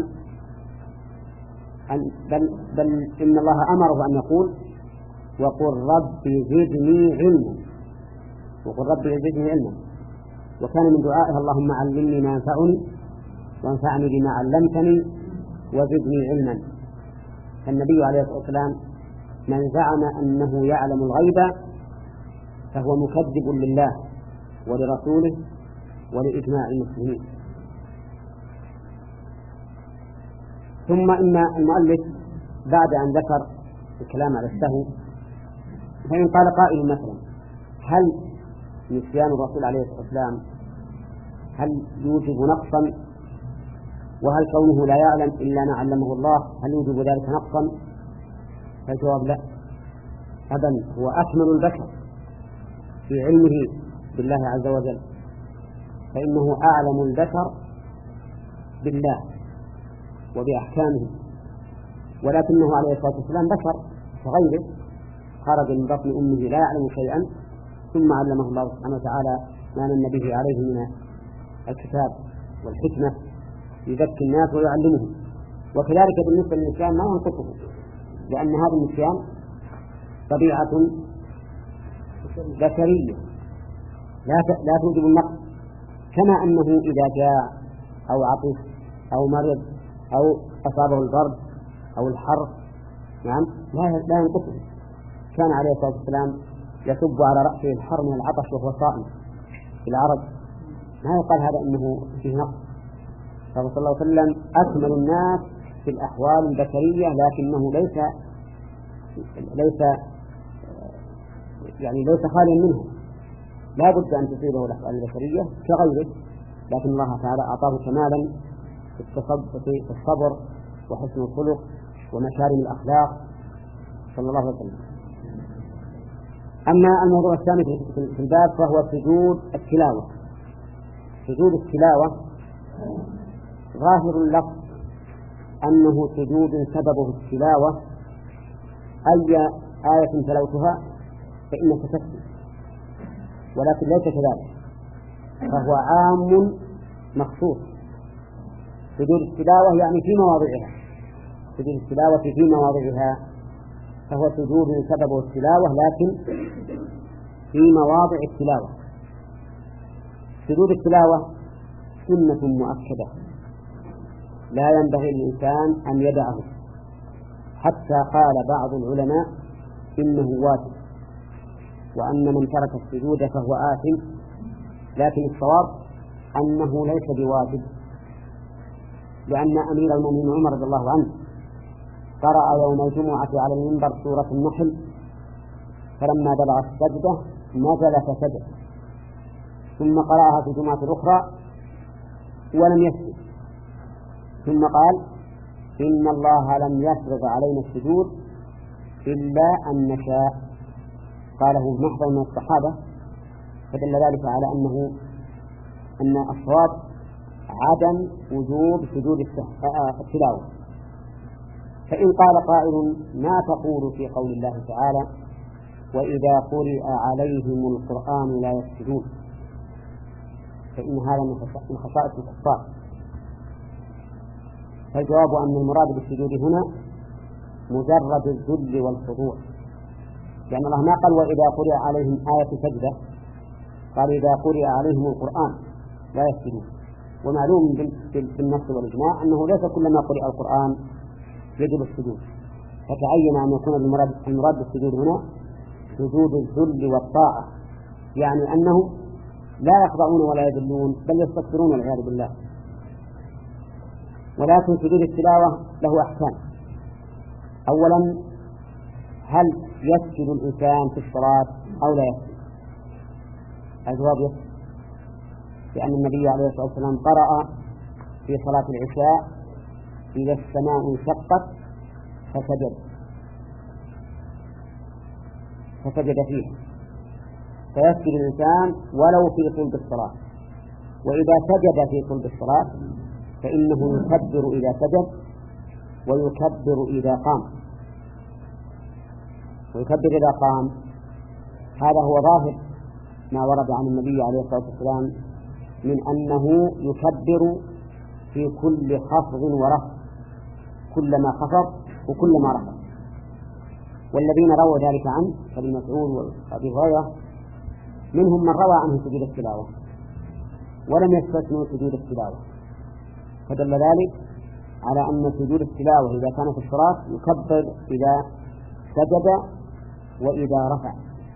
بل, بل إن الله أمره أن يقول وقل رب زدني علما، وقل رب زدني علما. وكان من دعائه اللهم علمني ما ينفعني وانفعني بما علمتني وزدني علما. فالنبي عليه الصلاة والسلام من زعم أنه يعلم الغيب فهو مكذب لله ولرسوله ولإجماع المسلمين. ثم إن المؤلف بعد أن ذكر الكلام على السهو فإن قال قائل مثلا هل نسيان الرسول عليه الصلاة والسلام هل يوجب نقصا، وهل كونه لا يعلم إلا ما علمه الله هل يوجب ذلك نقصا؟ فالجواب لا أبدا، هو أكمل البشر في علمه بالله عز وجل، فإنه أعلم البشر بالله وبأحكامه، ولكنه عليه الصلاة والسلام بشر كغيره خرج من بطن أمه لا يعلم شيئا ثم علمه الله سبحانه وتعالى ما من به عليه من الكتاب والحكمة يزكي الناس ويعلمهم. وكذلك بالنسبة للنسيان ما ينقصه، لأن هذا النسيان طبيعة بشرية لا لا توجب النقص، كما أنه إذا جاء أو عطس أو مرض أو أصابه البرد أو الحر نعم لا لا ينقصه. كان عليه الصلاة والسلام يصب على رأسه الحر من العطش وهو صائم في العرج، ما يقال هذا إنه فيه نقص. صلى الله عليه وسلم أكمل الناس في الأحوال البشرية، لكنه ليس ليس يعني ليس خاليا منها، لا بد أن تصيبه الأحوال البشرية كغيره، لكن الله تعالى أعطاه كمالا في الصبر وحسن الخلق ومكارم الأخلاق صلى الله عليه وسلم. أما الموضوع الثاني في الباب فهو سجود التلاوة. سجود التلاوة ظاهر اللفظ أنه سجود سببه التلاوة، أي آية تلوتها فإنك تسجد، ولكن ليس كذلك، فهو عام مخصوص. سجود التلاوة يعني في مواضعها، سجود التلاوة في مواضعها فهو سجود سببه التلاوة لكن في مواضع التلاوة. سجود التلاوة سنة مؤكدة لا ينبغي للإنسان أن يدعه، حتى قال بعض العلماء إنه واجب، وأن من ترك السجود فهو آثم، لكن الصواب أنه ليس بواجب، لأن أمير المؤمنين عمر رضي الله عنه قرأ يوم الجمعة على المنبر سورة النحل، فلما بلغ السجدة نزل فسجد، ثم قرأها في الجمعة الأخرى ولم يسجد، ثم قال إن الله لم يفرض علينا السجود إلا أن نشاء، قاله محضر من الصحابة، فدل ذلك على أنه أن الصواب عدم وجوب سجود التلاوة. فإن قال قائل ما تقول في قول الله تعالى وإذا قرئ عليهم القرآن لا يسجدون، فإن هذا من خصائص الكفار. فالجواب أن المراد بالسجود هنا مجرد الذل والخضوع، لأن الله ما قال وإذا قرئ عليهم آية سجدة، قال إذا قرئ عليهم القرآن لا يسجدون. ومعلوم بالنص والإجماع أنه ليس كلما قرئ القرآن يجب السجود، فتعين أن يكون المراد بالسجود هنا سجود الذل والطاعة، يعني أنه لا يخضعون ولا يذلون بل يستكبرون والعياذ بالله. ولكن سجود التلاوة له أحكام. أولا، هل يسجد الإنسان في الصلاة أو لا يسجد؟ الجواب يسجد، لأن النبي عليه الصلاة والسلام قرأ في صلاة العشاء إذا السماء انشقت فسجد فسجد فيه، فيسجد الإنسان ولو في طلب الصلاة. وإذا سجد في طلب الصلاة فإنه يكبر إذا سجد ويكبر إذا قام، ويكبر إذا قام. هذا هو ظاهر ما ورد عن النبي عليه الصلاة والسلام من أنه يكبر في كل خفض ورفع، كلما خفض وكلما رفع. والذين رووا ذلك عنه كابن مسعود وأبي هريرة منهم من روى عنه سجود التلاوة ولم يستثنوا سجود التلاوة، فدل ذلك على أن سجود التلاوة إذا كان في الصلاة يكبر إذا سجد وإذا رفع.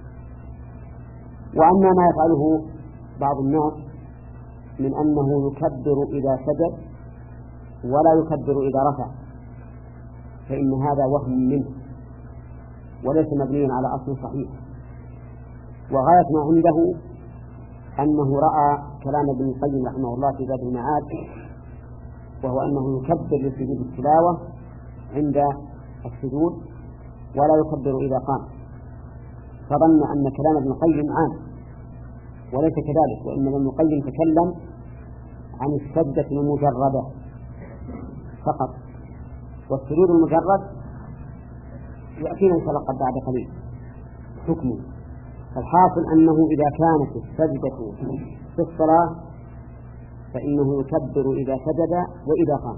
وأما ما يفعله بعض الناس من أنه يكبر إذا سجد ولا يكبر إذا رفع، فإن هذا وهم منه وليس مبنيا على أصل صحيح. وغاية ما عنده أنه رأى كلام ابن القيم رحمه الله في باب المعاد، وهو أنه يكبر لسجود التلاوة عند السجود ولا يكبر إذا قام، فظن أن كلام ابن القيم عام، وليس كذلك، وإن ابن القيم تكلم عن السجدة المجردة فقط، والسجود المجرد يأتينا إن شاء الله بعد قليل حكمه. فالحاصل أنه إذا كانت السجدة في الصلاة فإنه يكبر إذا سجد وإذا قام.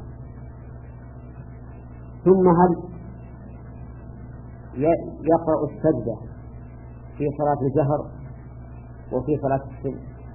ثم هل يقرأ السجدة في صلاة الجهر وفي صلاة السر؟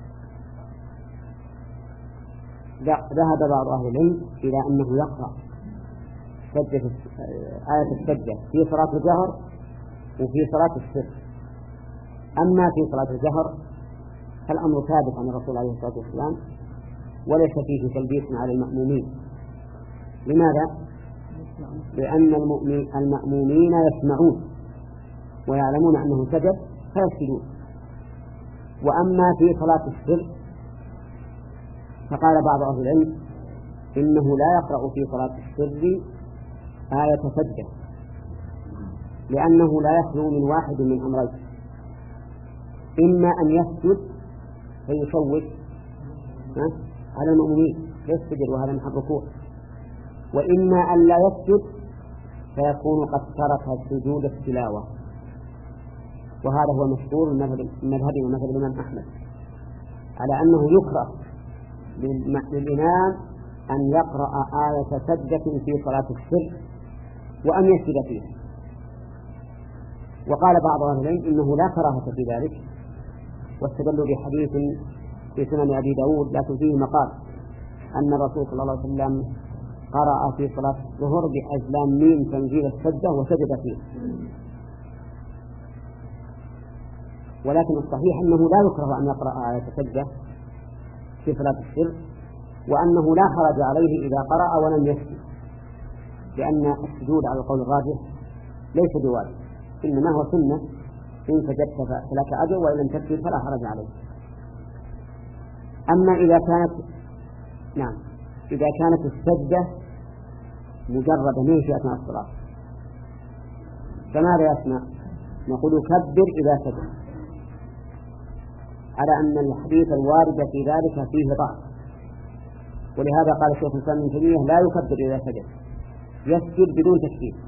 ذهب بعض أهل العلم إلى أنه يقرأ سجدة آية السجدة في صلاة الجهر وفي صلاة السر. أما في صلاة الجهر فالأمر ثابت عن الرسول عليه الصلاة والسلام وليس فيه تلبيس على المأمومين. لماذا؟ لأن المأمومين يسمعون ويعلمون أنه سجد فيسجدون. وأما في صلاة السر فقال بعض أهل العلم إنه لا يقرأ في صلاة السر آية سجدة، لأنه لا يخلو من واحد من أمرين: إما أن يسجد فيشوش على المؤمنين يسجد وهذا من الركوع، وإما أن لا يسجد فيكون قد ترك سجود التلاوة. وهذا هو مشهور من مذهب ومذهب الإمام أحمد على أنه يكره للإمام أن يقرأ آية سجدة في صلاة السر وأن يسجد فيه. وقال بعض أهل العلم إنه لا كراهة في ذلك، واستدلوا بحديث في سنن أبي داود لكن فيه مقال أن الرسول صلى الله عليه وسلم قرأ في صلاة الظهر بأجلام ميم تنزيل السجدة وسجد فيه. ولكن الصحيح أنه لا يكره أن يقرأ آية سجدة في صلاة السر، وأنه لا حرج عليه إذا قرأ ولم يسجد، لأن السجود على القول الراجح ليس بواجب، إنما هو سنة، إن سجدت فلك أجر وإن لم تسجد فلا حرج عليه. أما إذا كانت نعم إذا كانت السجدة مجرد من في أثناء الصلاة فماذا يسمع؟ نقول كبر إذا سجد، على أن الحديث الوارد في ذلك فيه ضعف، ولهذا قال الشيخ الإسلام ابن تيمية لا يكبر إذا سجد، يسجد بدون تكبير.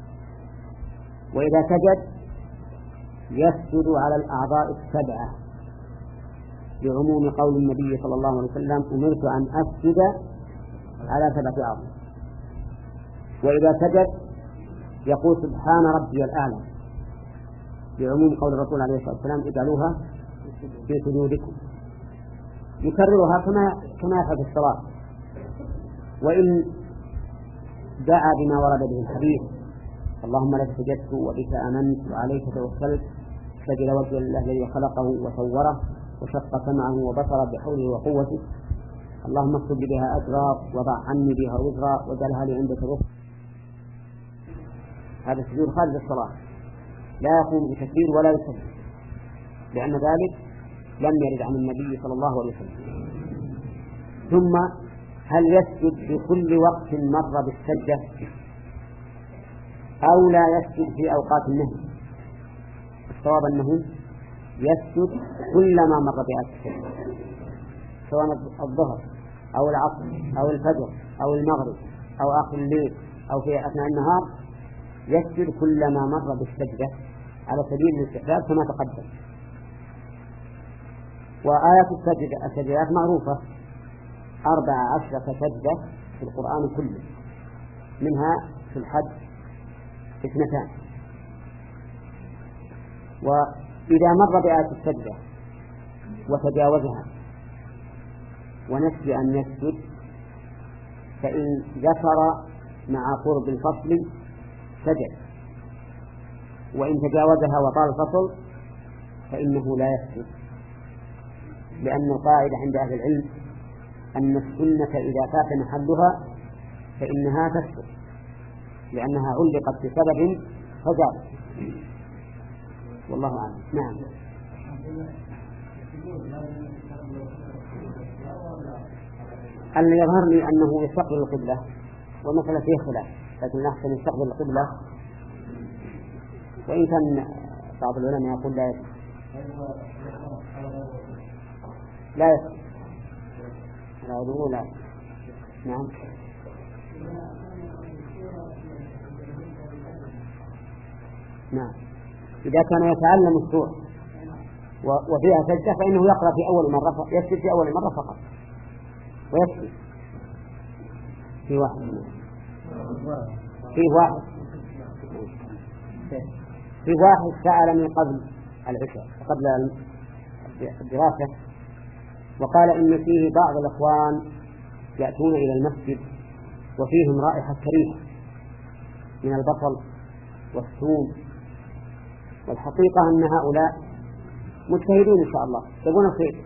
وإذا سجد يسجد على الأعضاء السبعة بعموم قول النبي صلى الله عليه وسلم أمرت أن أسجد على سبعة أعضاء. وإذا سجد يقول سبحان ربي الأعلى بعموم قول الرسول عليه الصلاة والسلام اجعلوها في سجودكم، يكررها كما كما يفعل في الصلاة. وإن دعا بما ورد به الحديث اللهم لك سجدت وبك آمنت وعليك توكلت سجد وجه الله الذي خلقه وصوره وشق سمعه وبصره بحوله وقوته اللهم اكتب بها أجرا وضع عني بها وزرا واجعلها لي عندك رفقا. هذا السجود خارج الصلاة لا يقوم بتكبير ولا يسجد، لأن ذلك لم يرد عن النبي صلى الله عليه وسلم. ثم هل يسجد في كل وقت مر بالسجدة أو لا يسجد في أوقات النهي؟ الصواب أنه يسجد كلما مر بآية السجدة، سواء الظهر أو العصر أو الفجر أو المغرب أو آخر الليل أو في أثناء النهار، يسجد كلما مر بالسجدة على سبيل الاستحباب كما تقدم. وآيات السجدة السجدات معروفة أربع عشرة سجدة في القرآن كله، منها في الحج اثنتان. وإذا مر بآية السجدة وتجاوزها ونسي أن يسجد فإن ذكر مع قرب الفصل سجد، وإن تجاوزها وطال الفصل فإنه لا يسجد، لأن القاعدة عند أهل العلم أن السنة إذا فات محلها فإنها تسقط، لأنها علقت بسبب فزاد. والله أعلم. نعم. اللي يظهر لي أنه يستقبل القبلة، والمسألة فيه خلاف، لكن الأحسن يستقبل القبلة، وإن كان بعض العلماء يقول لا يسقط لا يسقط لا لا. نعم. نعم. إذا كان يتعلم السورة وفيها سجدة فإنه يقرأ في أول مرة، يسجد في أول مرة فقط ويسجد. في واحد في واحد في واحد سألني قبل العشاء قبل الدراسة وقال إن فيه بعض الأخوان يأتون إلى المسجد وفيهم رائحة كريهة من البصل والثوم، والحقيقة أن هؤلاء مجتهدون إن شاء الله يبون الخير،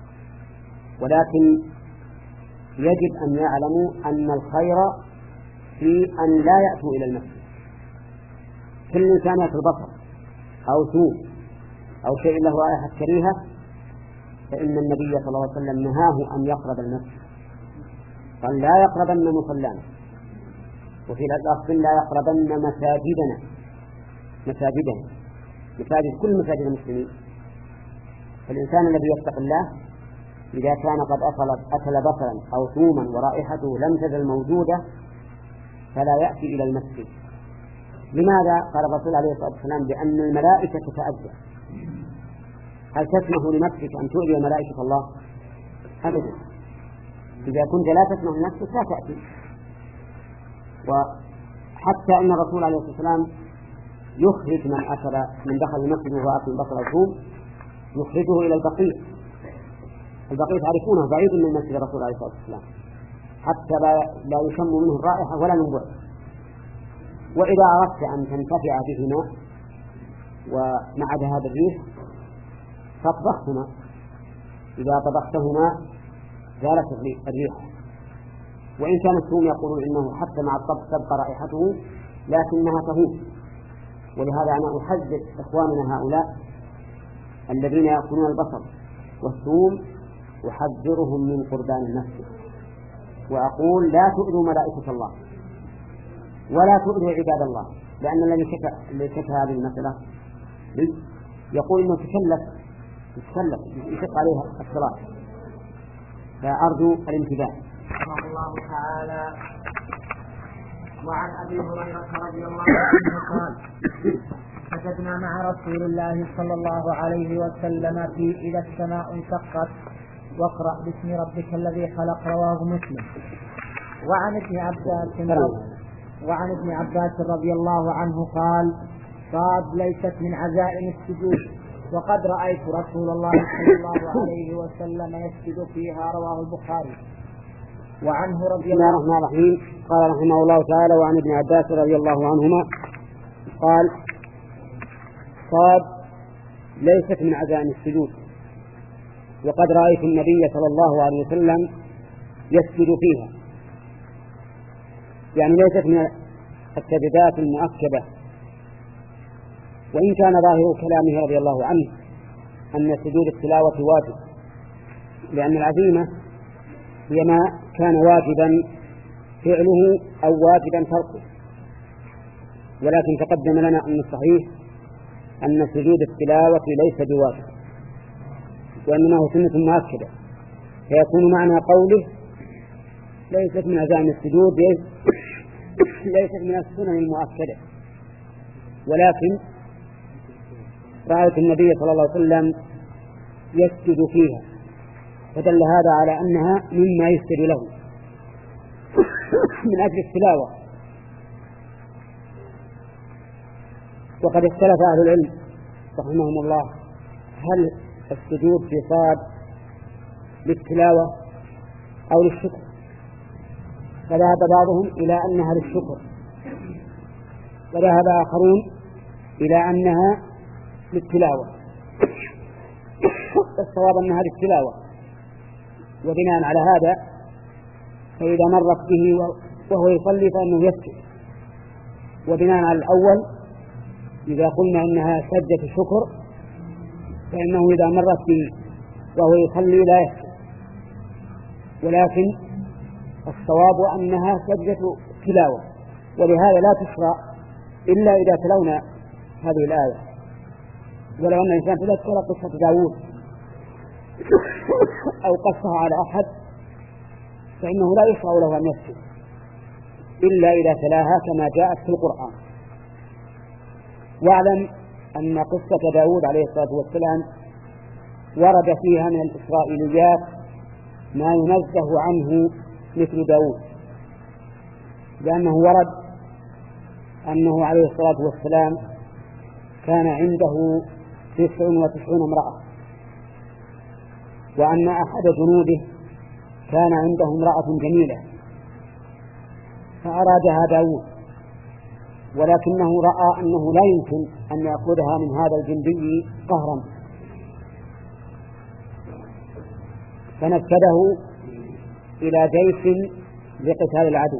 ولكن يجب أن يعلموا أن الخير في أن لا يأتوا إلى المسجد. كل إنسان يأكل بصل أو ثوم أو شيء له رائحة كريهة فإن النبي صلى الله عليه وسلم نهاه أن يقرب المسجد، قال لا يقربن مصلانا، وفي الأصل لا يقربن مساجدنا مساجدنا مساجد كل مساجد المسلمين. فالإنسان الذي يتقي الله إذا كان قد أكل أكل بصلا أو ثوما ورائحته لم تزل موجودة فلا يأتي إلى المسجد. لماذا؟ قال الرسول عليه الصلاة والسلام بأن الملائكة تتأذى. هل تسمح لنفسك أن تؤذي ملائكة الله؟ أبدا. إذا كنت لا تسمح لنفسك لا تأتي. وحتى أن الرسول عليه الصلاة والسلام يخرج من أكل من دخل المسجد وهو أكل بصل أو ثوم يخرجه إلى البقيع. البقيع تعرفونه بعيد من مسجد الرسول عليه الصلاة والسلام حتى لا يشم منه الرائحة ولا من بعد. وإذا أردت أن تنتفع بهما ومع ذهاب الريح فاطبخهما، إذا طبختهما زالت الريح. وإن كان الثوم يقولون إنه حتى مع الطبخ تبقى رائحته لكنها تهون. ولهذا أنا أحذر إخواننا هؤلاء الذين يأكلون البصل والثوم أحذرهم من قربان المسجد، وأقول لا تؤذوا ملائكة الله ولا تؤذوا عباد الله، لأن الذي شكى اللي شكى هذه المسألة يقول إنه تكلف تكلف يشق عليها الصلاة، فأرجو الانتباه. رحمه الله تعالى. وعن أبي هريرة رضي الله عنه قال: سجدنا مع رسول الله صلى الله عليه وسلم في إذا السماء انشقت واقرأ باسم ربك الذي خلق، رواه مسلم. وعن ابن عباس وعن ابن عباس رضي الله عنه قال: صاد ليست من عزائم السجود، وقد رأيت رسول الله صلى الله عليه وسلم يسجد فيها، رواه البخاري. وعنه رضي الله عنه. بسم الله الرحمن الرحيم. قال رحمه الله تعالى: وعن ابن عباس رضي الله عنهما قال: صاد ليست من عزائم السجود، وقد رأيت النبي صلى الله عليه وسلم يسجد فيها، يعني ليست من السجدات المؤكدة. وإن كان ظاهر كلامه رضي الله عنه أن سجود التلاوة واجب، لأن العزيمة هي ما كان واجبا فعله أو واجبا تركه، ولكن تقدم لنا أن الصحيح أن سجود التلاوة ليس بواجب، وإنما هو سنة مؤكدة، فيكون معنى قوله ليست من عزائم السجود ليست من السنن المؤكدة. ولكن رأيت النبي صلى الله عليه وسلم يسجد فيها، فدل هذا على أنها مما يسجد له من أجل التلاوة. وقد اختلف أهل العلم رحمهم الله هل السجود في صاد للتلاوة أو للشكر، فذهب بعضهم إلى أنها للشكر، وذهب آخرون إلى أنها للتلاوة. الصواب أنها للتلاوة، وبناء على هذا فإذا مرت به وهو يصلي فإنه يسجد. وبناء على الأول إذا قلنا إنها سجدة شكر فإنه إذا مرت به وهو يصلي لا يسجد، ولكن الصواب أنها سجدة تلاوة، ولهذا لا تشرع إلا إذا تلونا هذه الآية. ولو أن الإنسان تذكر قصة داود أو قصها على أحد فإنه لا يشرع له أن يسجد إلا إذا تلاها كما جاءت في القرآن. واعلم أن قصة داود عليه الصلاة والسلام ورد فيها من الإسرائيليات ما ينزه عنه مثل داود، لأنه ورد أنه عليه الصلاة والسلام كان عنده تسع وتسعون امرأة، وأن أحد جنوده كان عنده امرأة جميلة فأرادها داود، ولكنه رأى أنه لا يمكن أن يأخذها من هذا الجندي قهرا، فنفذه إلى جيش لقتال العدو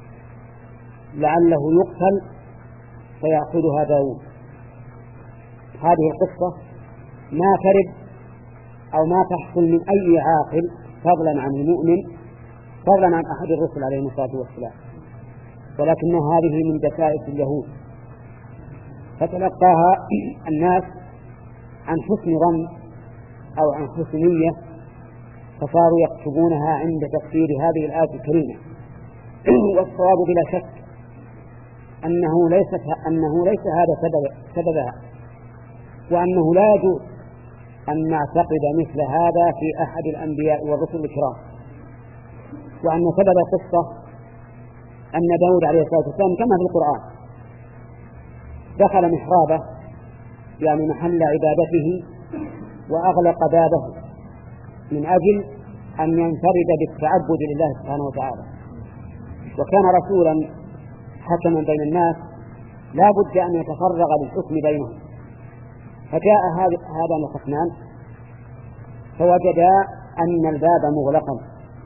لعله يقتل فيأخذها داود. هذه القصة ما ترد أو ما تحصل من أي عاقل فضلا عن المؤمن، فضلا عن أحد الرسل عليه الصلاة والسلام، ولكن هذه من دسائس اليهود، فتلقاها الناس عن حسن ظن أو عن حسن نية، فصاروا يكتبونها عند تفسير هذه الآية الكريمة. والصواب بلا شك أنه ليس أنه ليس هذا سبب سببها، وأنه لا يجوز أن نعتقد مثل هذا في أحد الأنبياء والرسل الكرام، وأن سبب القصة أن داود عليه الصلاة والسلام كما في القرآن دخل محرابه يعني محل عبادته وأغلق بابه من أجل أن ينفرد بالتعبد لله سبحانه وتعالى، وكان رسولا حكما بين الناس لا بد أن يتفرغ للحكم بينهم. فجاء هذا الخصمان فوجدا أن الباب مغلقا،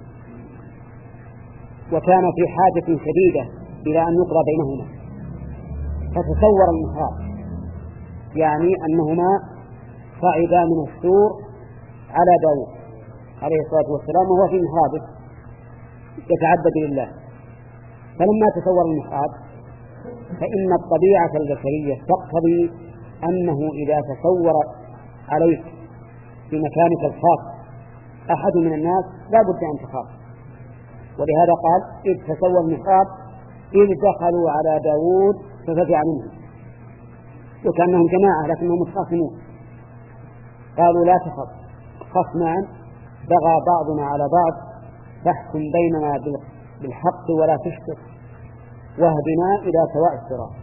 وكان في حاجة شديدة إلى أن يقضى بينهما، فتصور المحراب يعني أنهما صعدا من السور على داود عليه الصلاة والسلام وهو في محرابه يتعبد لله. فلما تصور المحراب فإن الطبيعة البشرية تقتضي أنه إذا تصور عليك في مكانك الخاص أحد من الناس لا بد أن تخاف. ولهذا قال إذ تصور المحراب إذ دخلوا على داود ففزع منهم، وكأنهم جماعة لكنهم متخاصمون. قالوا لا تخف خصمان بغى بعضنا على بعض فاحكم بيننا بالحق ولا تشطط واهدنا إلى سواء الصراط.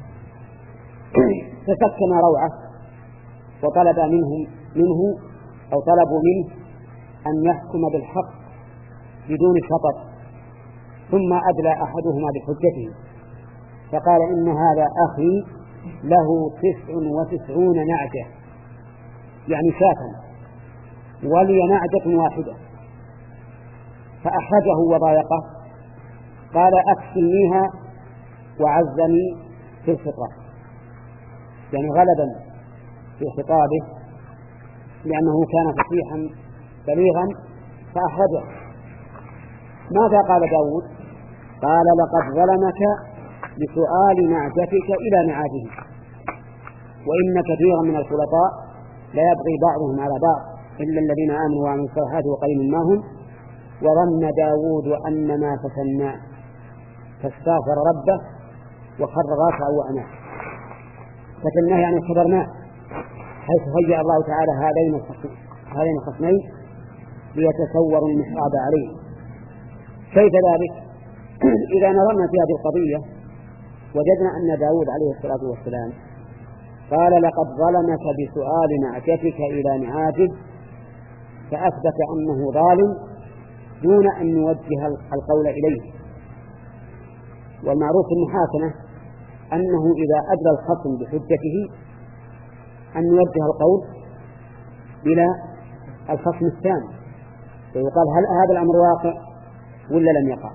فسكن روعه وطلب منهم منه أو طلبوا منه أن يحكم بالحق بدون شطط، ثم أدلى أحدهما بحجته فقال إن هذا أخي له تسع وتسعون نعجة، يعني شاة، ولي نعجة واحدة، فأحرجه وضايقه. قال أكفلنيها وعزني في الخطاب، يعني غلبا في خطابه لأنه كان فصيحا بليغا فأحرجه. ماذا قال داود؟ قال لقد ظلمك بسؤال نعجتك إلى نعاجه، وإن كثيرا من الخلطاء لا يبغي بعضهم على بعض إلا الذين آمنوا وعملوا الصالحات وقليل ما هم. وظن داود أن ما فتناه فاستغفر ربه وخر راكعا وأناب. فتناه يعني اختبرناه، حيث هيأ الله تعالى هذين هذين الخصمين ليتصوروا المحراب عليه. كيف ذلك؟ إذا نظرنا في هذه القضية وجدنا أن داود عليه الصلاة والسلام قال لقد ظلمك بسؤال نعجتك إلى نعاجه، فأثبت أنه ظالم دون أن يوجه القول إليه. والمعروف في المحاكمة أنه إذا أدلى الخصم بحجته أن يوجه القول إلى الخصم الثاني، فيقال هل هذا الأمر واقع ولا لم يقع؟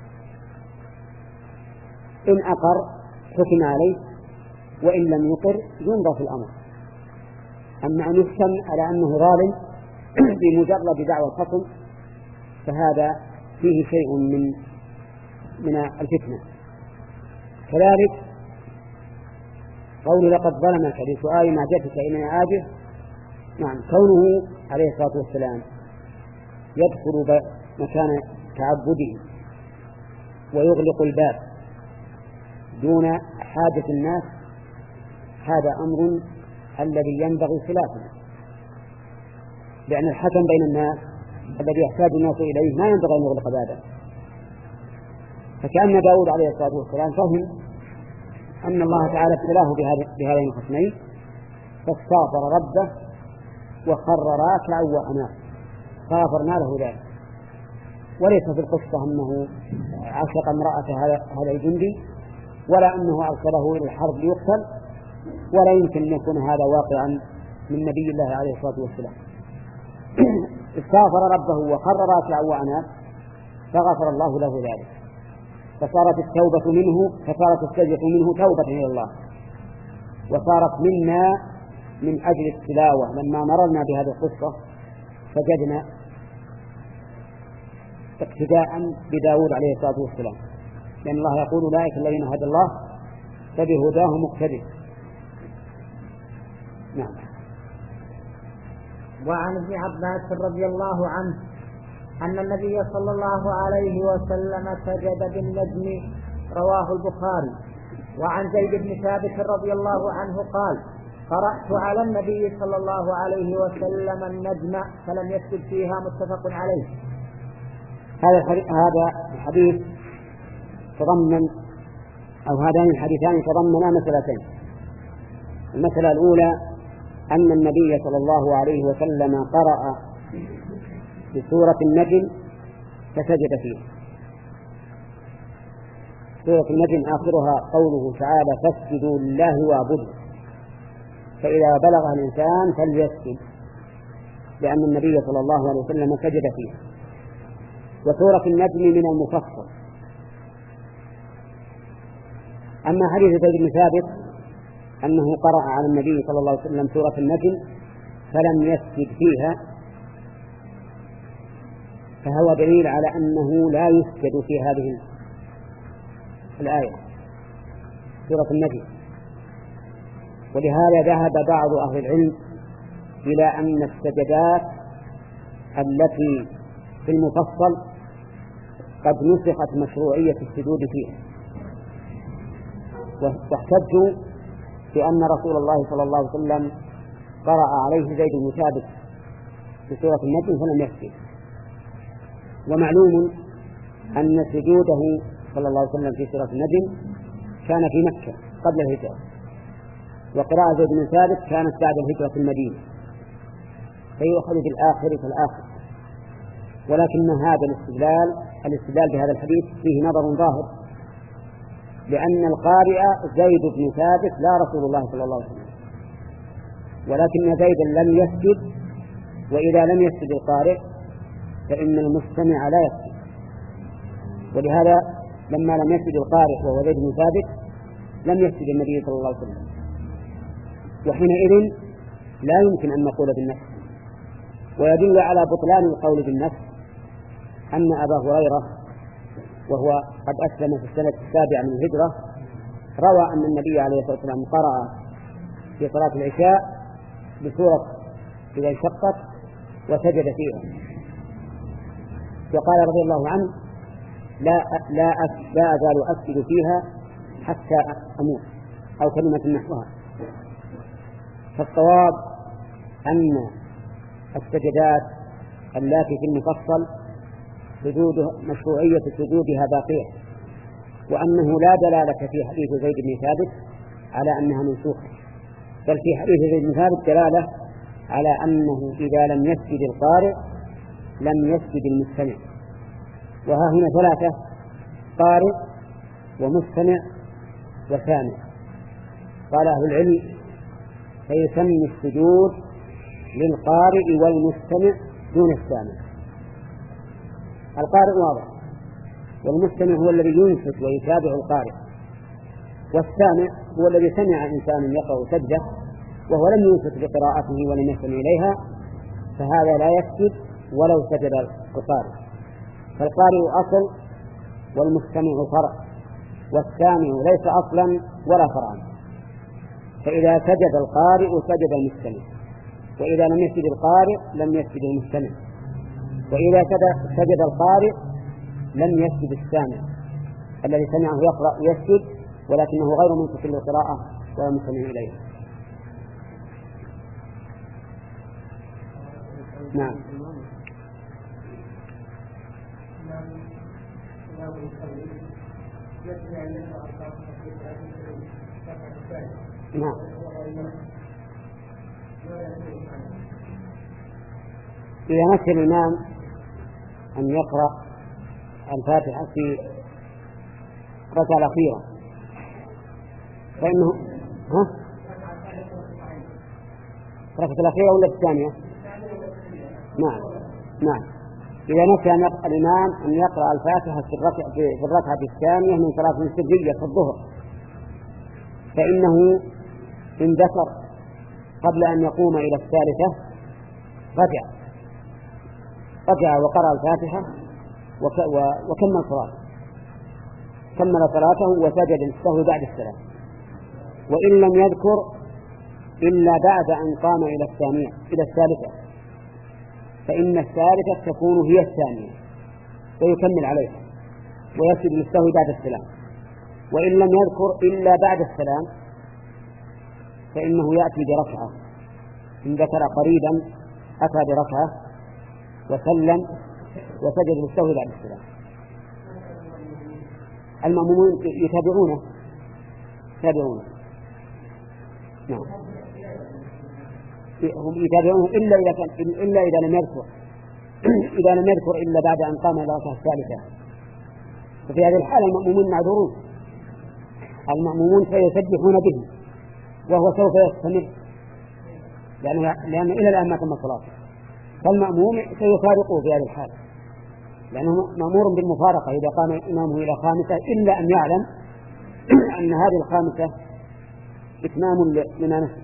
إن أقر حكم عليه، وإن لم يقر ينظر في الأمر. أما أن يحكم على أنه ظالم بمجرد دعوى الخصم فهذا فيه شيء من من الفتنة. كذلك قول لقد ظلمك بسؤال نعجتك إلى نعاجه، نعم، كونه عليه الصلاة والسلام يدخل مكان تعبده ويغلق الباب دون حاجة الناس، هذا أمر الذي ينبغي خلافه، لأن الحكم بين الناس الذي يحتاج الناس إليه ما ينبغي أن يغلق بابه. فكأن داود عليه الصلاة والسلام فهم أن الله تعالى ابتلاه بهذين الخصمين فاستغفر ربه وخر راكعا وأناب، غفرنا له ذلك. وليس في القصة أنه عشق امرأة هذا الجندي، ولا أنه أرسله إلى الحرب ليقتل، ولا يمكن أن يكون هذا واقعا من نبي الله عليه الصلاة والسلام. استغفر ربه وخر راكعا وأناب فغفر الله له ذلك، فصارت التوبة منه فصارت السجدة منه توبة إلى الله، وصارت منا من أجل التلاوة. لما مررنا بهذه القصة فجدنا اقتداء بداود عليه الصلاة والسلام، لأن الله يقول أولئك الذين هدى الله فبهداه مقتدي. نعم. وعن ابن عباس رضي الله عنه أن النبي صلى الله عليه وسلم سجد بالنجم، رواه البخاري. وعن زيد بن ثابت رضي الله عنه قال: قرأت على النبي صلى الله عليه وسلم النجم فلم يسجد فيها، متفق عليه. هذا الحديث تضمن أو هذان الحديثان تضمنا مسألتين. المسألة الأولى أن النبي صلى الله عليه وسلم قرأ بسورة النجم فسجد فيه. سورة النجم آخرها قوله تعالى: فاسجدوا لله واعبدوا، فإذا بلغ الإنسان فليسجد، لأن النبي صلى الله عليه وسلم سجد فيه. وسورة النجم من المفصل. أما حديث زيد بن ثابت أنه قرأ على النبي صلى الله عليه وسلم سورة النجم فلم يسجد فيها، فهو دليل على أنه لا يسجد في هذه الآية، سورة النجم. ولهذا ذهب بعض أهل العلم إلى أن السجدات التي في المفصل قد نسخت مشروعية السجود فيها، واحتجوا بأن رسول الله صلى الله عليه وسلم قرأ عليه زيد بن ثابت في سورة النجم فلم يسجد. ومعلوم أن سجوده صلى الله عليه وسلم في سورة النجم كان في مكة قبل الهجرة، وقراءة زيد بن ثابت كانت بعد الهجرة في المدينة، فيؤخذ بالآخر فالآخر. ولكن هذا الاستدلال الاستدلال بهذا الحديث فيه نظر ظاهر، لأن القارئ زيد بن ثابت لا رسول الله صلى الله عليه وسلم، ولكن زيدا لم يسجد، وإذا لم يسجد القارئ فإن المستمع لا يسجد. ولهذا لما لم يسجد القارئ وهو زيد بن ثابت لم يسجد النبي صلى الله عليه وسلم، وحينئذ لا يمكن أن نقول بالنفس. ويدل على بطلان القول بالنفس أن أبا هريرة وهو قد أسلم في السنة السابعة من الهجرة روى أن النبي عليه الصلاة والسلام قرأ في صلاة العشاء بسورة إذا انشقت وسجد فيها، وقال رضي الله عنه لا لا لا أزال أسجد فيها حتى أموت، أو كلمة نحوها. فالصواب أن السجدات التي في المفصل سجود مشروعية سجودها باقية، وأنه لا دلالة في حديث زيد بن ثابت على أنها منسوخة، بل في حديث زيد بن ثابت دلالة على أنه إذا لم يسجد القارئ لم يسجد المستمع. وها هنا ثلاثة: قارئ ومستمع وسامع. قال أهل العلم فيسمي السجود للقارئ والمستمع دون السامع. القارئ واضح، والمستمع هو الذي ينصت ويتابع القارئ، والسامع هو الذي سمع إنسان يقرأ سجدة وهو لم ينصت بقراءته ولم يستمع إليها، فهذا لا يسجد ولو سجد القارئ. فالقارئ أصل والمستمع فرع، والسامع ليس أصلا ولا فرعا. فإذا سجد القارئ سجد المستمع، وإذا لم يسجد القارئ لم يسجد المستمع، وإذا سجد القارئ لم يسجد السامع الذي سمعه يقرأ يسجد، ولكنه غير منصت للقراءة ولا مستمع إليها. نعم. نعم. إذا نسي الإمام أن يقرأ الفاتحة في الركعة الأخيرة فإنه ها؟ الركعة الأخيرة ولا الثانية؟ نعم نعم. إذا نسي الإمام أن يقرأ الفاتحة في الركعة في الركعة الثانية من صلاة السرية في الظهر، فإنه إن ذكر قبل أن يقوم إلى الثالثة رجع رجع وقرأ الفاتحة وكمل صلاته، كمل صلاته وسجد للسهو بعد السلام. وإن لم يذكر إلا بعد أن قام إلى الثانية إلى الثالثة، فإن الثالثة تكون هي الثانية ويكمل عليها ويسجد للسهو بعد السلام. وإن لم يذكر إلا بعد السلام فإنه يأتي بركعة، إن ذكر قريبا أتى بركعة وسلم وسجد للسهو بعد السلام. المأمومون يتابعونه يتابعونه نعم، هم يتابعونه إلا إذا كان إلا إذا لم يذكر إذا لم يذكر إلا بعد أن قام إلى الركعة الثالثة. ففي هذه الحالة المأمومون معذورون، المأمومون سيسبحون به وهو سوف يستمر، لأن لأن إلى الآن ما تم الصلاة، فالمأموم سيفارقه في هذه الحالة لأنه مأمور بالمفارقة إذا قام إمامه إلى خامسة، إلا أن يعلم أن هذه الخامسة إتمام لما نسي.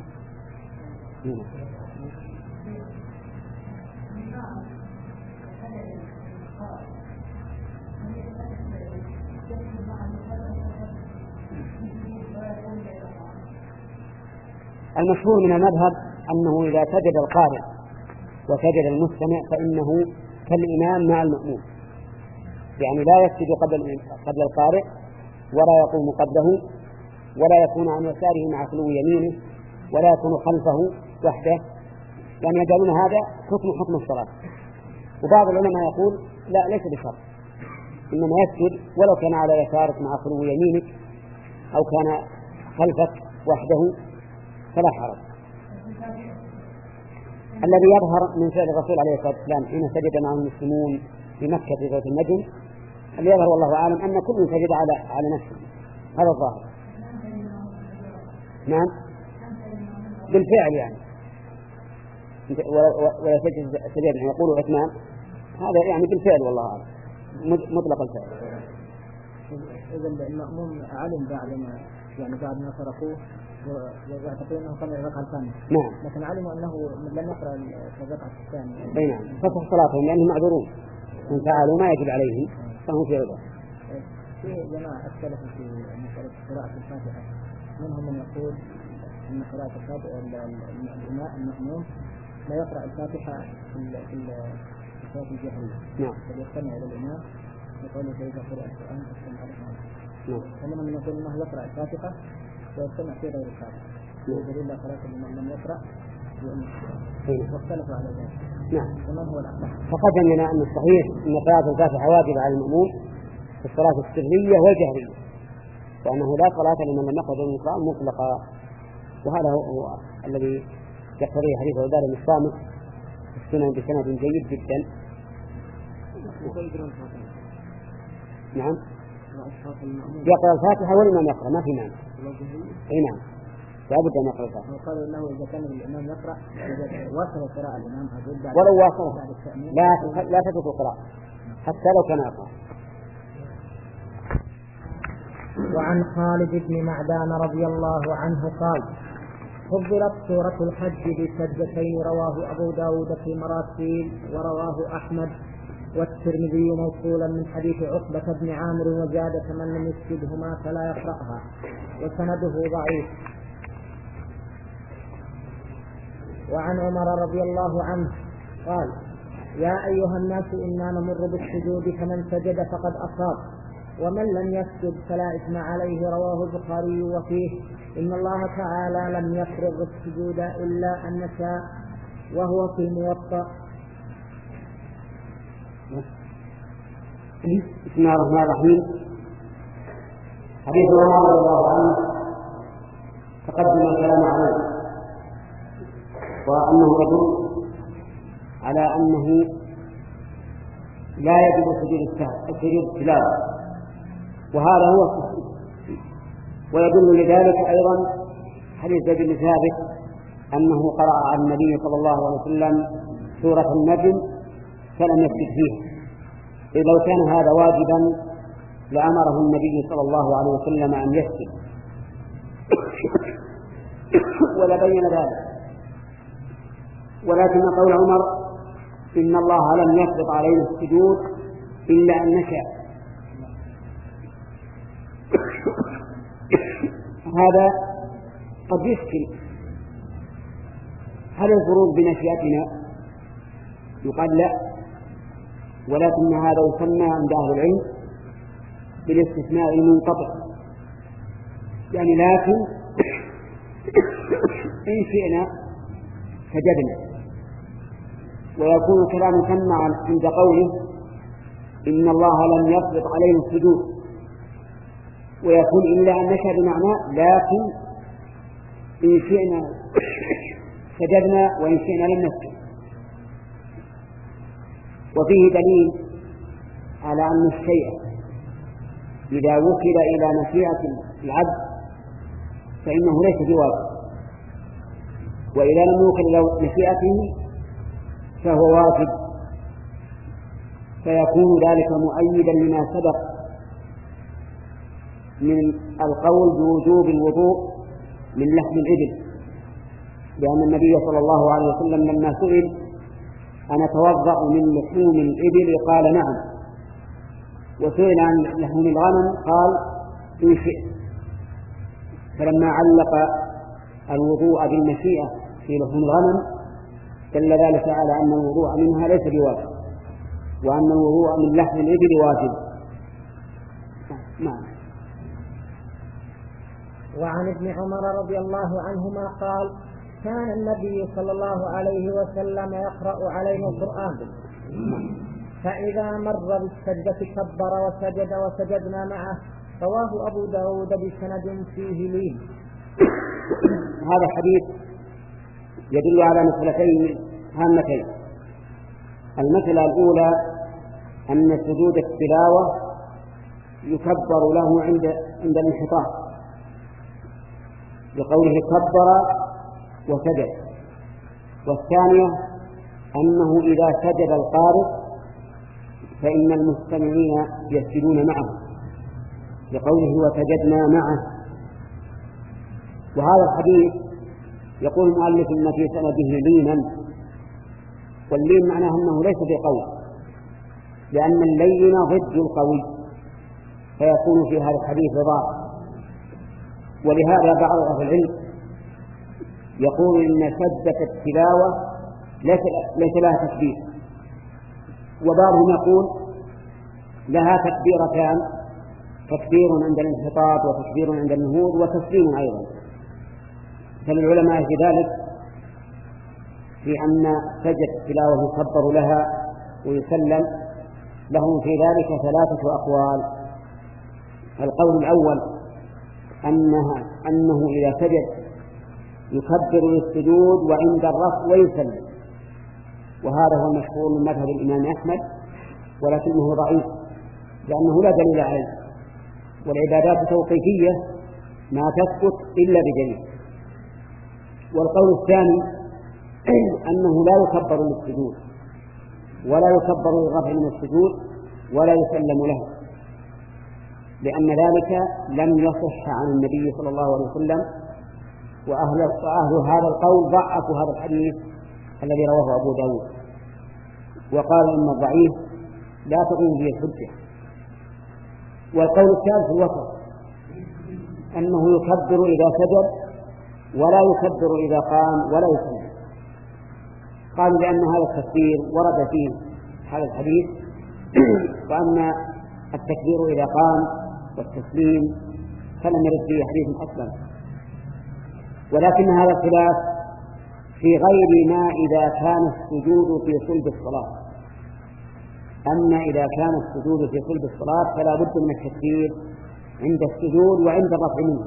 المشهور من المذهب أنه إذا سجد القارئ وسجد المستمع فإنه كالإمام مع المأموم، يعني لا يسجد قبل قبل القارئ ولا يقوم قبله ولا يكون عن يساره مع خلو يمينه ولا يكون خلفه وحده، يعني يجعلون هذا حكم حكم الصلاة. وبعض العلماء يقول لا، ليس بشرط، إنما يسجد ولو كان على يسارك مع خلو يمينك أو كان خلفك وحده فلا حرج. الذي يظهر من فعل الرسول عليه الصلاة والسلام حين سجد معه المسلمون في مكة في ذات النجم، اللي يظهر والله أعلم أن كل سجد على على نفسه، هذا الظاهر. نعم بالفعل يعني، ولا سجد سجد يقول عثمان، هذا يعني بالفعل والله أعلم مطلق الفعل. إذا المأموم علم بعد ما يعني بعد ما تركوه ويعتقد أنه صلى الركعة الثانية، نعم، لكن علموا أنه لم يقرأ الركعة الثانية. أي نعم، فتح صلاتهم لأنهم معذورون، من فعلوا ما يجب عليهم فهم في رضا. في جماعة اختلفوا في مسألة قراءة الفاتحة، منهم من يقول أن قراءة الفاتحة الإمام المأموم لا يقرأ الفاتحة في في الصلاة الجهرية، نعم، بل يستمع إلى الإمام يقول فإذا قرأ القرآن فاستمع له. نعم، ومنهم من يقول أنه يقرأ الفاتحة ويستمع في غير الفاتحة، دليل لا صلاة لمن لم يقرأ واختلفوا على ذلك. نعم، ومن هو الأصح؟ فقد لنا أن الصحيح أن قراءة الفاتحة واجبة على المأموم في الصلاة السرية والجهرية، وأنه لا صلاة لمن لم يقرأ بالقرآن مطلقا، وهذا هو, هو الذي يقتضيه حديث عبادة بن الصامت السنن بسند جيد جدا. نعم، يقرأ الفاتحة والإمام يقرأ، ما في مانع. أي نعم، لابد أن يقرأ الفاتحة. وقالوا له إذا كان الإمام يقرأ واصل قراءة الإمام ولو واصل لا لا تترك القراءة حتى لو كان يقرأ. وعن خالد بن معدان رضي الله عنه قال: فضلت سورة الحج بسجدتين، رواه أبو داود في مراسيل ورواه أحمد والترمذي موصولا من حديث عقبة بن عامر وزاد: من لم يسجدهما فلا يقرأها، وسنده ضعيف. وعن عمر رضي الله عنه قال: يا أيها الناس إنا نمر بالسجود فمن سجد فقد أصاب ومن لم يسجد فلا إثم عليه، رواه البخاري. وفيه: إن الله تعالى لم يفرض السجود إلا أن نشاء، وهو في الموطأ. بسم الله الرحمن الرحيم. حديث عمر رضي الله عنه تقدم الكلام عليه، وأنه يدل على أنه لا يجب سجود التلاوة، وهذا هو الصحيح. ويدل لذلك أيضا حديث زيد بن ثابت أنه قرأ على النبي صلى الله عليه وسلم سورة النجم فلم يسجد فيها، إذ لو كان هذا واجبا لأمره النبي صلى الله عليه وسلم أن يسجد ولبين ذلك. ولكن قول عمر إن الله لم يفرض علينا السجود إلا أن نشاء، هذا قد يشكل. هل الفروض بمشيئتنا؟ يقال لا، ولكن هذا يسمى عند أهل العلم بالاستثناء المنقطع، يعني لكن إن شئنا سجدنا. ويكون الكلام ثم عند قوله إن الله لم يفرض علينا السجود، ويكون إلا أن نشاء بمعنى لكن إن شئنا سجدنا وإن شئنا لم نسجد. وفيه دليل على أن الشيء إذا وكل إلى مشيئة العبد فإنه ليس بواجب، وإذا لم يوكل إلى مشيئته فهو واجب، فيكون ذلك مؤيدا لما سبق من القول بوجوب الوضوء من لحم الإبل، لأن النبي صلى الله عليه وسلم لما سئل أنا أتوضأ من لحوم الإبل قال نعم، وسئل عن لحوم الغنم قال إن شئت. فلما علق الوضوء بالمشيئة في لحوم الغنم دل ذلك على أن الوضوء منها ليس بواجب، وأن الوضوء من لحم الإبل واجب. نعم. وعن ابن عمر رضي الله عنهما قال: كان النبي صلى الله عليه وسلم يقرأ علينا القرآن، فإذا مر بالسجدة كبر وسجد وسجدنا معه. رواه أبو داود بسند فيه لين. هذا الحديث يدل على مسألتين هامتين. المسألة الأولى أن سجود التلاوة يكبر له عند عند الانحطاط، بقوله كبر وسجد. والثانية أنه إذا سجد القارئ فإن المستمعين يسجدون معه، بقوله وسجدنا معه. وهذا الحديث يقول المؤلف إن في سنده لينا، واللين معناه أنه ليس بقوي، لأن اللين ضد القوي، فيكون في هذا الحديث ضعف. ولهذا بعض أهل العلم يقول إن سجدة التلاوة ليس لها تكبير، وبعضهم يقول لها تكبيرتان: تكبير عند الانحطاط وتكبير عند النهوض وتسليم أيضا. فالعلماء في ذلك في أن سجد التلاوة يكبر لها ويسلم، لهم في ذلك ثلاثة أقوال. القول الأول أنها أنه إذا سجد يكبر للسجود وعند الرفع ويسلم، وهذا هو المشهور من مذهب الإمام أحمد، ولكنه ضعيف لأنه لا دليل عليه، والعبادات توقيفية ما تثبت إلا بدليل. والقول الثاني أنه لا يكبر للسجود ولا يكبر للرفع من السجود ولا يسلم له، لأن ذلك لم يصح عن النبي صلى الله عليه وسلم، وأهل, وأهل هذا القول ضعفوا هذا الحديث الذي رواه أبو داود، وقال إن الضعيف لا تقوم به الحجة. والقول الثالث الوسط، أنه يكبر إذا سجد ولا يكبر إذا قام ولا يسلم. قالوا لأن هذا التكبير ورد فيه هذا الحديث، وأن التكبير إذا قام والتسليم فلم يرد فيه حديث أصلا. ولكن هذا الخلاف في غير ما إذا كان السجود في صلب الصلاة. أما إذا كان السجود في صلب الصلاة فلا بد من التكبير عند السجود وعند الرفع منه،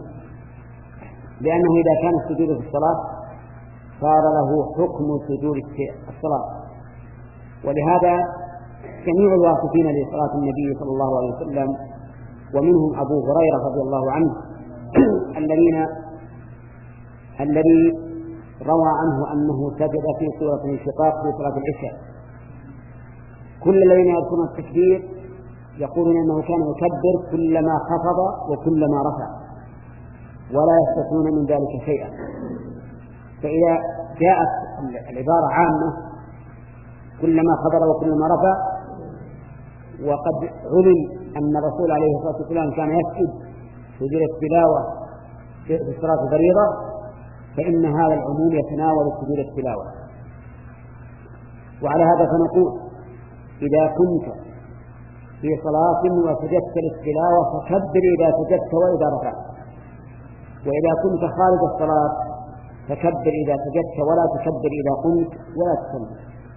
لأنه إذا كان السجود في الصلاة صار له حكم سجود الصلاة. ولهذا جميع الواقفين لصلاة النبي صلى الله عليه وسلم ومنهم أبو هريرة رضي الله عنه الذين الذي روى عنه أنه سجد في سورة الانشقاق في صلاة العشاء، كل الذين يذكرون التكبير يقولون أنه كان يكبر كلما خفض وكلما رفع، ولا يستثنون من ذلك شيئا. فإذا جاءت العبارة عامة كلما خفض وكلما رفع، وقد علم أن الرسول عليه الصلاة والسلام كان يسجد سجود التلاوة في صلاة الفريضة، فإن هذا العموم يتناول سجود التلاوة. وعلى هذا فنقول إذا كنت في صلاة وسجدت للتلاوة فكبر إذا سجدت وإذا رفعت، وإذا كنت خارج الصلاة فكبر إذا سجدت ولا تكبر إذا قمت ولا تسلم.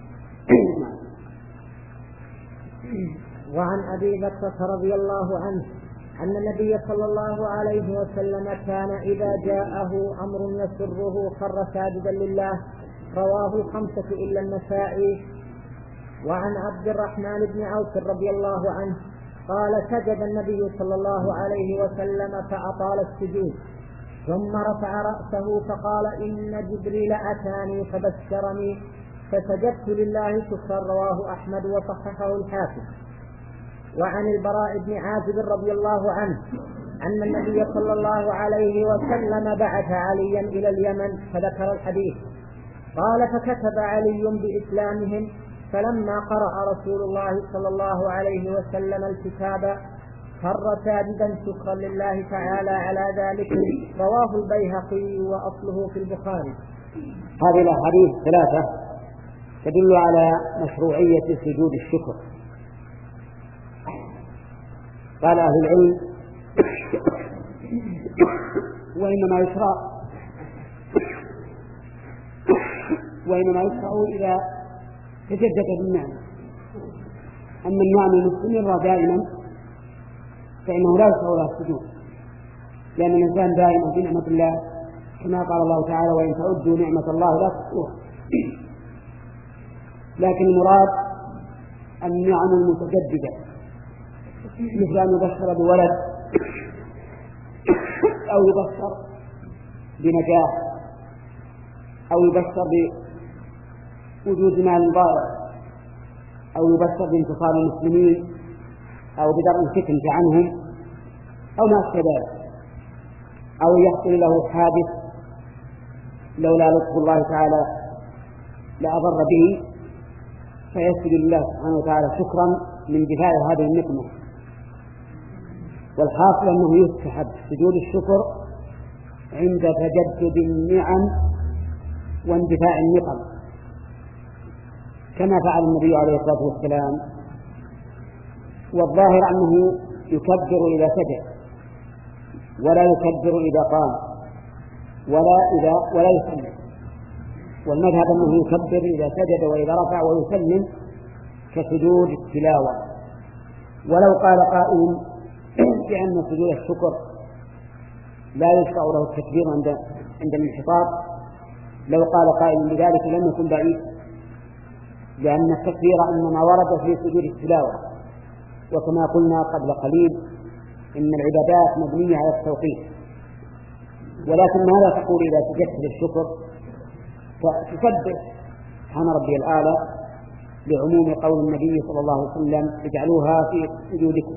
وعن أبي بكر رضي الله عنه أن النبي صلى الله عليه وسلم كان إذا جاءه أمر يسره خر ساجدا لله. رواه خمسة إلا النسائي. وعن عبد الرحمن بن عوف رضي الله عنه قال: سجد النبي صلى الله عليه وسلم فأطال السجود، ثم رفع رأسه فقال: إن جبريل أتاني فبشرني فسجدت لله شكرا. رواه أحمد وصححه الحاكم. وعن البراء بن عازب رضي الله عنه أن النبي صلى الله عليه وسلم بعث عليا إلى اليمن فذكر الحديث. قال: فكتب علي بإسلامهم، فلما قرأ رسول الله صلى الله عليه وسلم الكتاب خر ساجدا شكرا لله تعالى على ذلك. رواه البيهقي وأصله في البخاري. هذه الأحاديث ثلاثة تدل على مشروعية سجود الشكر. قال أهل العلم وإنما يشرع وإنما يشرع إذا تجدد النعمة. أما النعمة المستمرة دائما فإنه لا يشرع لها السجود، لأن الإنسان دائما في نعمة الله، كما قال الله تعالى: وإن تعدوا نعمة الله لا تحصوها. لكن المراد النعم المتجددة، مثل أن يبشر بولد أو يبشر بنجاح أو يبشر بوجود مال ضائع أو يبشر بانتصار المسلمين أو بدرء الفتن عنهم أو ما أشبه ذلك، أو يحصل له حادث لولا لطف الله تعالى لأضر به، فيسجد لله سبحانه وتعالى شكرا لاندفاع هذه النقمة. والحاصل أنه يستحب سجود الشكر عند تجدد النعم واندفاع النقم، كما فعل النبي عليه الصلاة والسلام. والظاهر أنه يكبر إذا سجد ولا يكبر إذا قام ولا إذا ولا يسلم، والمذهب أنه يكبر إذا سجد وإذا رفع ويسلم كسجود التلاوة. ولو قال قائل بأن سجود الشكر لا يشرع له التكبير عند عند الانحطاط، لو قال قائل بذلك لم يكن بعيد، لأن التكبير إنما ورد في سجود التلاوة، وكما قلنا قبل قليل إن العبادات مبنية على التوقيت. ولكن ماذا تقول إذا سجدت للشكر؟ فتسبح سبحان ربي الأعلى لعموم قول النبي صلى الله عليه وسلم: اجعلوها في سجودكم.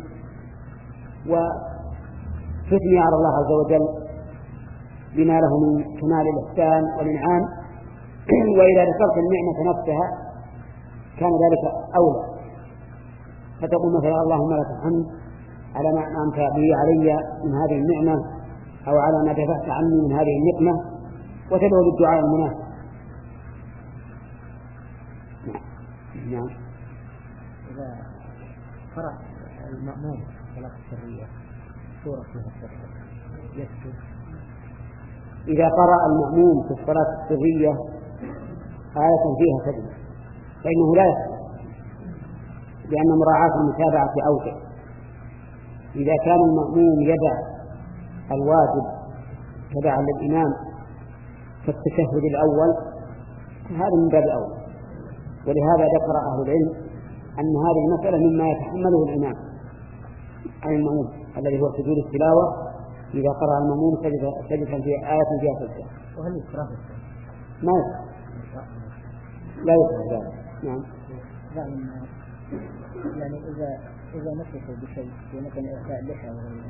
وتثني على الله عز وجل بما له من كمال الإحسان والإنعام. وإذا ذكرت النعمة نفسها كان ذلك أولى، فتقول مثلا: اللهم لك الحمد على ما أنعمت به علي من هذه النعمة، أو على ما دفعت عني من هذه النقمة، وتدعو بالدعاء المناسب. نعم. إذا قرأ المأموم صلاة السرية سورة فيها السرية يسجد. إذا قرأ المأموم في الصلاة السرية آية فيها سجد فإنه لا يسجد، لأن مراعاة المتابعة أوجه. إذا كان المأموم يدع الواجب تبعا للإمام في التشهد الأول هذا من باب أول. ولهذا ذكر أهل العلم أن هذه المسألة مما يتحمله الإمام عن المأموم الذي هو سجود التلاوة. إذا قرأ المأموم سجدا في آية فيها سجدة. وهل يكره؟ ما يكره، لا يكره ذلك. نعم. يعني إذا إذا نفسوا بشيء مثلا إعفاء اللحى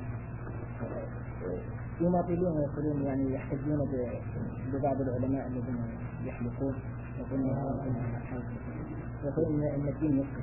يماطلون ويقولون يعني يحتجون ببعض العلماء الذين يحلقون يقولون يقولون أن الدين يسر،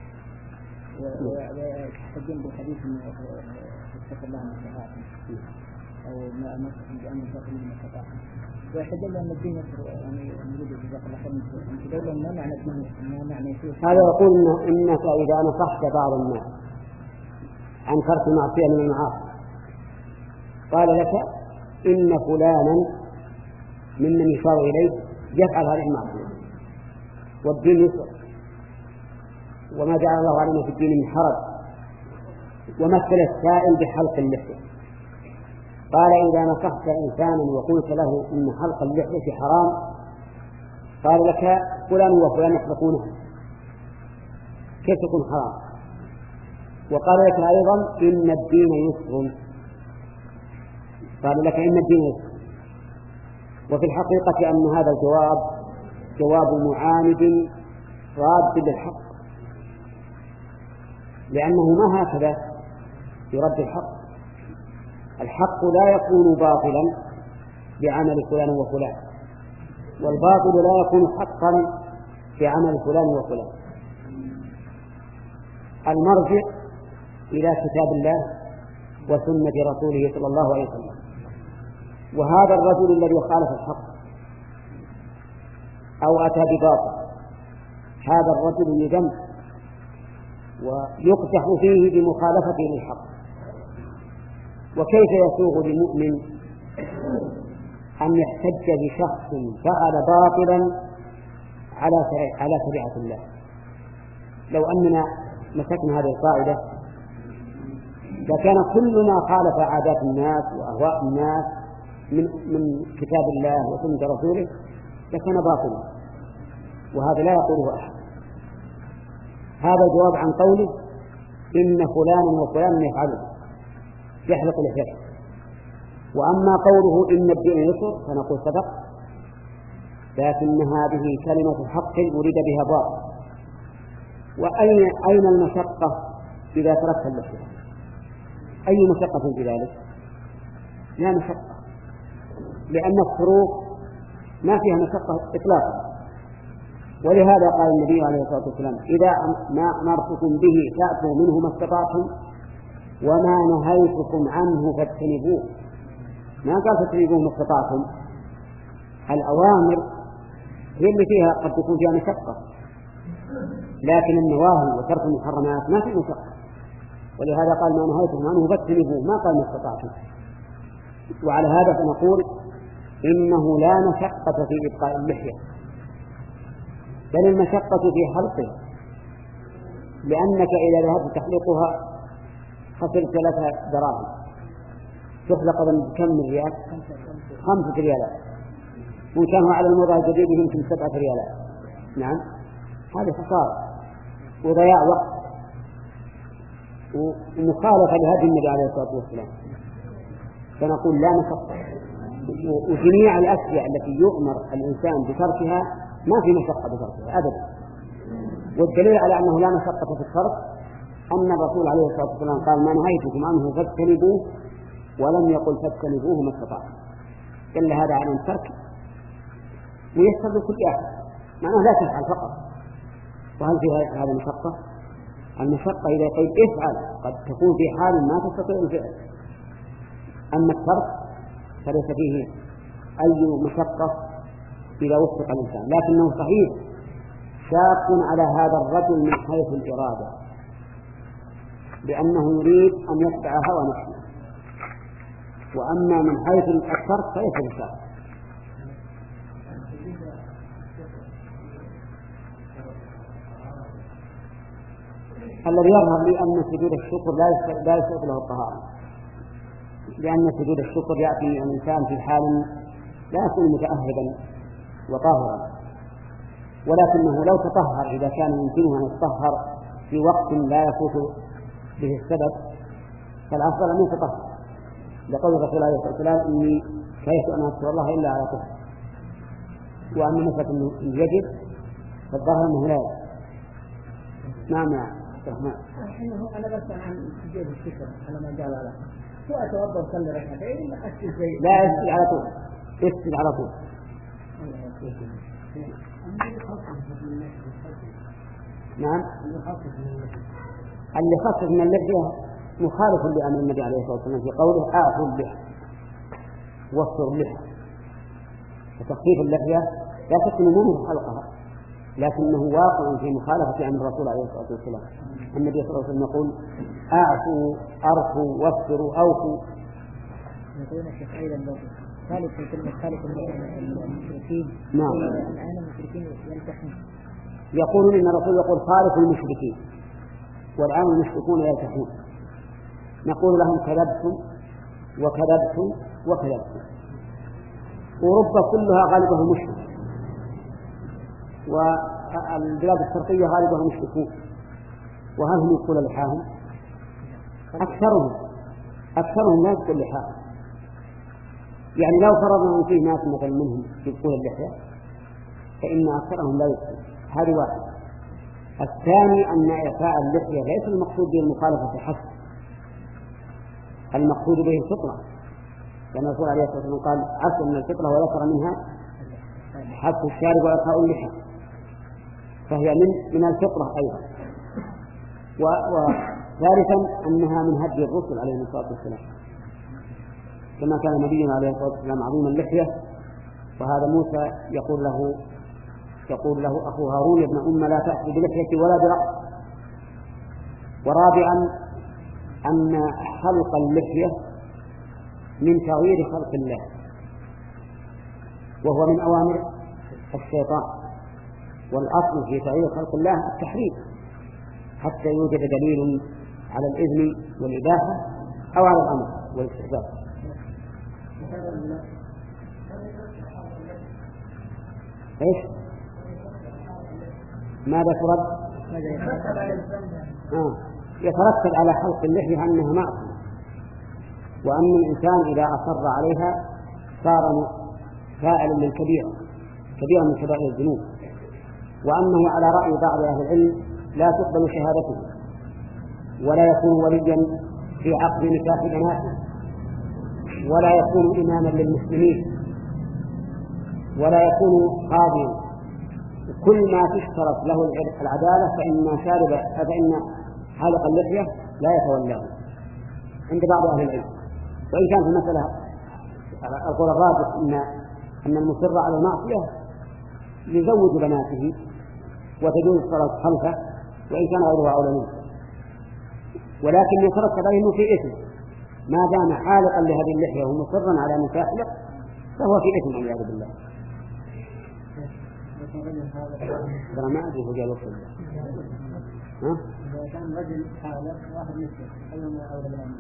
ويحتجون بالحديث من اتق الله من استطاعتم أو ما أمرتكم بأمر فاعلوا ما استطعتم، ويحتجون أن الدين يسر. يعني نريد جزاك الله خير أن تقول ما معنى الدين ما معنى يسير. هذا يقول إنك إذا نصحت بعض الناس عن ترك معصية من المعاصي قال لك إن فلانا ممن يشار إليه يفعل هذه المعصية والدين يسر وما جعل الله علينا في الدين من حرج، ومثل السائل بحلق اللحية. قال إذا نصحت إنسانا وقلت له إن حلق اللحية حرام قال لك فلان وفلان يحلقونها، كيف تكون حرام؟ وقال لك أيضا إن الدين يسر، قال لك إن الدين يسر. وفي الحقيقة أن هذا الجواب جواب معاند راد للحق، لأنه ما هكذا يرد الحق. الحق لا يكون باطلا بعمل فلان وفلان، والباطل لا يكون حقا بعمل فلان وفلان. المرجع إلى كتاب الله وسنة رسوله صلى الله عليه وسلم. وهذا الرجل الذي خالف الحق أو أتى بباطل هذا الرجل يذم ويقدح فيه بمخالفته للحق. وكيف يسوغ لمؤمن أن يحتج بشخص فعل باطلا على على شريعة الله؟ لو أننا مسكنا هذه القاعدة لكان كل ما خالف عادات الناس وأهواء الناس من من كتاب الله وسنة رسوله لكان باطلا، وهذا لا يقوله أحد. هذا جواب عن قوله إن فلانا وفلانا يفعله يحلق لحيته. وأما قوله إن الدين يسر فنقول صدق، لكن هذه كلمة حق أريد بها باطل. وأين أين المشقة إذا تركت اللحية؟ أي مشقة في ذلك؟ لا مشقة، لأن الفروق ما فيها مشقة إطلاقا. ولهذا قال النبي عليه الصلاة والسلام إذا ما أمرتكم به فأتوا منه ما استطعتم وما نهيتكم عنه فاجتنبوه. ما قال فاجتنبوه ما استطعتم. الأوامر هي اللي فيها قد تكون فيها مشقة، لكن النواهي وترك المحرمات ما فيه مشقة. ولهذا قال ما نهيتكم عنه فاجتنبوه، ما قال ما استطعتم. وعلى هذا فنقول إنه لا مشقة في إبقاء اللحية، بل المشقة في حلقها، لأنك إذا ذهبت تحلقها خسرت ثلاثة دراهم، تحلق بكم ريال؟ خمسة ريالات، وإن كانوا على الموضع الجديد يمكن سبعة ريالات. نعم، هذا خسارة وضياع وقت ومخالفة لهدي النبي عليه الصلاة والسلام. فنقول لا مشقة، وجميع الأشياء التي يؤمر الإنسان بتركها ما في مشقة بتركها أبدا. والدليل على أنه لا مشقة في الترك أن الرسول عليه الصلاة والسلام قال ما نهيتكم عنه فاجتنبوه، ولم يقل فاجتنبوه ما استطعتم. دل هذا على الترك ويسر لكل أحد، معناه لا تفعل فقط. وهل في هذا مشقة؟ المشقة إذا قيل افعل قد تكون في حال ما تستطيع الفعل. أما الترك فليس فيه أي مشقة إذا وفق الإنسان، لكنه صحيح شاق على هذا الرجل من حيث الإرادة، لأنه يريد أن يتبع هوى نفسه. وأما من حيث الترك فليس بشاق. الذي يظهر لي أن سجود الشكر لا يشترط له الطهارة، لأن سجود الشكر يأتي الإنسان في حال لا يكون متأهبا وطاهرا، ولكنه لو تطهر إذا كان يمكنه أن يتطهر في وقت لا يفوت به السبب فالأفضل أن يتطهر، لقول الرسول عليه الصلاة والسلام إني كيف أن أذكر الله إلا على طهر. وأما مسألة أنه يجب فالظاهر أنه لا يجب. نعم يا الرحمن. أنا بس عن سجود الشكر على ما قال له شو أتوضأ وصلي ركعتين لا أسجد زي لا أسجد على طول، أسجد على طول. نعم، اللي خصص من اللحية مخالف لأمر النبي عليه الصلاة والسلام في قوله أعفوا اللحية وفروا اللحية. وتخفيف اللحية لا شك أنه مو حلقها، لكنه واقع في مخالفة أمر الرسول عليه الصلاة والسلام. النبي صلى الله عليه وسلم يقول أعفوا أرفوا وفروا أوفوا. يقولون الشيخ أيضا ثالث في كلمة ثالث المشركين. نعم. الآن المشركين يلتحون. يقولون إن الرسول يقول خالف المشركين، والآن المشركون يلتحون. نقول لهم كذبتم وكذبتم وكذبتم. أوروبا كلها غالبها مشرك، والبلاد الشرقية غالبها مشركون، وهل هم يقول لحاهم؟ أكثرهم أكثرهم لا يقول لحاهم. يعني لو فرضنا أن فيه ناس مثل منهم يقول اللحية فإن أكثرهم لا يقول. هذا واحد. الثاني أن إعفاء اللحية ليس المقصود به المخالفة حسب، المقصود به الفطرة، لأن الرسول عليه الصلاة والسلام قال عفوا من الفطرة وذكر منها حبس الشارب وإعفاء اللحية، فهي من من الفطرة أيضا. ثالثا أنها من هدي الرسل عليهم الصلاة والسلام، كما كان نبينا عليه الصلاة والسلام عظيم اللحية، وهذا موسى يقول له يقول له أخو هارون ابن أم لا تأخذ بلحيتي ولا برأس. ورابعا أن حلق اللحية من تغيير خلق الله، وهو من أوامر الشيطان، والأصل في تغيير خلق الله التحريم حتى يوجد دليل على الإذن والإباحة أو على الأمر والاستحباب. إيش؟ ماذا ترد؟ آه. يترتب على حلق اللحية أنها معصية، وأن الإنسان إذا أصر عليها صار فاعلا للكبيرة كبيرة من كبائر الذنوب، وأنه على رأي بعض أهل العلم لا تقبل شهادته ولا يكون وليا في عقد نكاح بناته ولا يكون إماما للمسلمين ولا يكون قاضيا. كل ما تشترط له العدالة فإن شارب فإن حالق اللحية لا يتولاه عند بعض أهل العلم. وإن كان في المسألة القول الراجح إن أن المصر على المعصية يزوج بناته وتجوز الصلاة خلفه وإن كان غيره أولى منه، ولكن يترتب عليه في إثم ما دام حالقا لهذه اللحية ومصرا على نكاحه فهو في إثم والعياذ بالله. ترى ما أدري هو قال وصل ها؟ إذا كان رجل حالق واحد مثله أيهما أولى بالأمر؟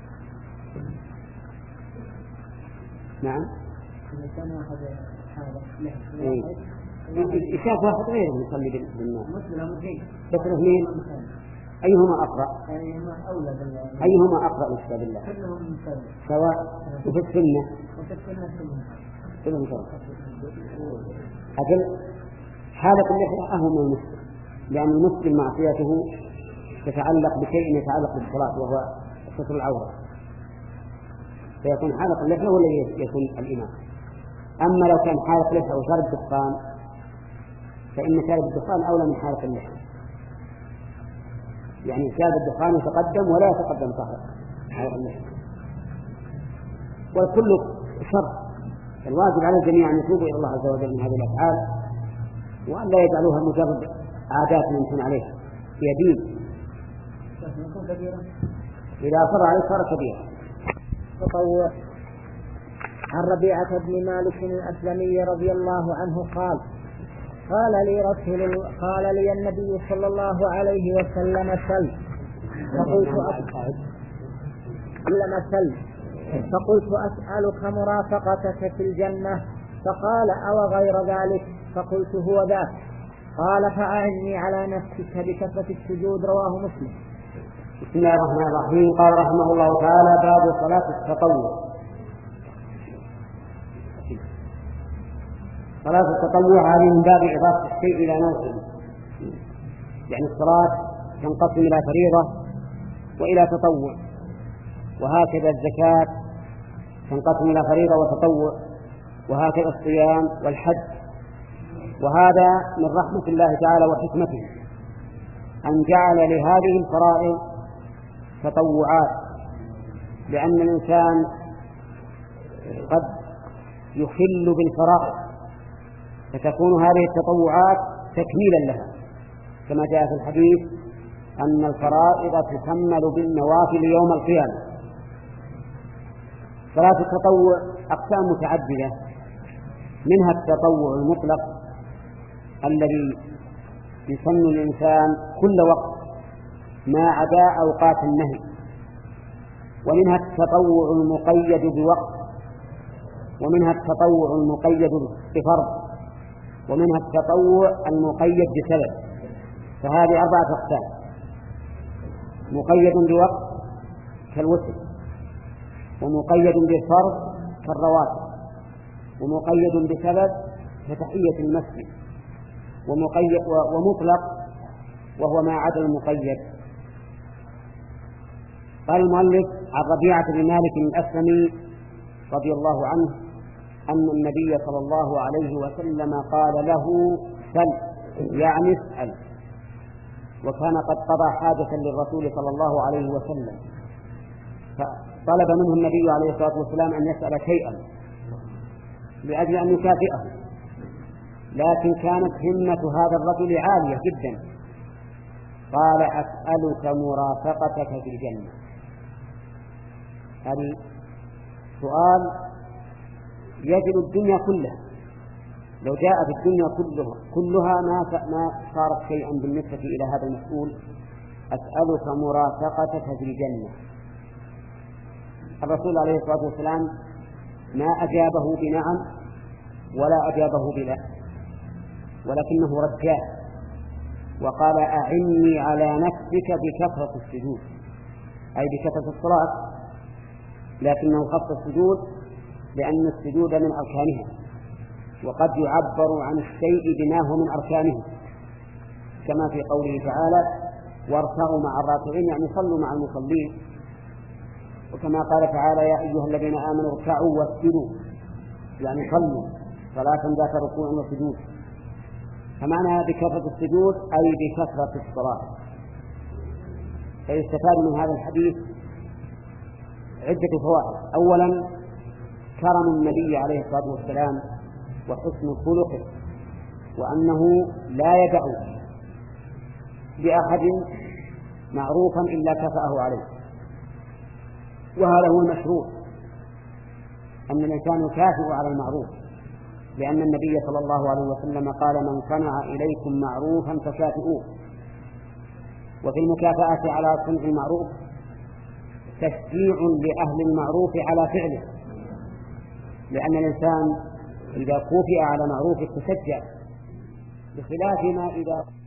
نعم. إذا كان واحد حالق يشاف واحد غيره يصلي بالناس. مسلم مسلم. تكره مين؟ أيهما أقرأ؟ أيهما أولى بالله. أيهما أقرأ إن شاء الله؟ كلهم سواء وفي السنة. وفي السنة كلهم سواء. أجل حالة اللحية أهم من المسلم، لأن المسلم معصيته تتعلق بشيء يتعلق بالصلاة وهو ستر العورة، فيكون حالق اللحية ولا يكون الإمام. أما لو كان حالق اللحية وشارب الدخان فإن شارب الدخان أولى من حالق اللحية، يعني شارب الدخان يتقدم ولا يتقدم صاحب حالق اللحية. والكل شر، الواجب على الجميع أن يتوبوا إلى الله عز وجل من هذه الأفعال وأن لا يجعلوها مجرد عادات يمكن عليها هي دين. إذا أصر عليه صار كبيرا. تطوع. عن ربيعة بن مالك الأسلمي رضي الله عنه قال قال لي رسول قال لي النبي صلى الله عليه وسلم سل فقلت أسلم سل فقلت أسألك مرافقتك في الجنة فقال أو غير ذلك فقلت هو ذاك قال فأعني على نفسك بكثرة السجود. رواه مسلم. بسم الله الرحمن الرحيم. قال رحمه الله تعالى باب صلاة التطوع. صلاة التطوع هذه من باب إضافة الشيء إلى نوعه، يعني الصلاة تنقسم إلى فريضة وإلى تطوع، وهكذا الزكاة تنقسم إلى فريضة وتطوع، وهكذا الصيام والحج. وهذا من رحمة الله تعالى وحكمته أن جعل لهذه الفرائض تطوعات، لأن الإنسان قد يخل بالفرائض فتكون هذه التطوعات تكميلا لها، كما جاء في الحديث أن الفرائض تكمل بالنوافل يوم القيامة. صلاة التطوع أقسام متعددة، منها التطوع المطلق الذي يسن الإنسان كل وقت ما عدا أوقات النهي، ومنها التطوع المقيد بوقت، ومنها التطوع المقيد بفرض، ومنها التطوع المقيد بسبب. فهذه أربعة أقسام: مقيد بوقت كالوتر، ومقيد بفرض كالرواتب، ومقيد بسبب كتحية المسجد، ومقيد ومطلق وهو ما عدا المقيد. قال المؤلف عن ربيعة بن مالك الأسلمي رضي الله عنه أن النبي صلى الله عليه وسلم قال له سل، يعني اسأل. وكان قد قضى حاجة للرسول صلى الله عليه وسلم، فطلب منه النبي عليه الصلاة والسلام أن يسأل شيئا لأجل أن يكافئه، لكن كانت همة هذا الرجل عالية جدا، قال أسألك مرافقتك في الجنة. هذا سؤال يجب الدنيا كلها، لو جاءت الدنيا كلها, كلها ما صارت شيئا بالنسبة إلى هذا المسؤول. أسألك مرافقتك في الجنة. الرسول عليه الصلاة والسلام ما أجابه بنعم ولا أجابه بلا، ولكنه رجاه وقال أعني على نفسك بكثرة السجود، أي بكثرة الصلاة، لكنه خص السجود لأن السجود من أركانها، وقد يعبر عن الشيء بما هو من أركانه، كما في قوله تعالى واركعوا مع الراكعين، يعني صلوا مع المصلين، وكما قال تعالى يا أيها الذين آمنوا اركعوا واسجدوا، يعني صلوا صلاة ذات ركوع وسجود. فمعنى بكثرة السجود أي بكثرة الصلاة. فيستفاد من هذا الحديث عدة فوائد. أولا كرم النبي عليه الصلاة والسلام وحسن خلقه، وأنه لا يدع لأحد معروفا إلا كفأه عليه، وهذا هو المشروع، أن الإنسان يكافئ على المعروف، لأن النبي صلى الله عليه وسلم قال من صنع إليكم معروفا فكافئوه. وفي المكافأة على صنع المعروف تشجيع لأهل المعروف على فعله، لأن الإنسان إذا كافئ على معروف تشجع، بخلاف ما إذا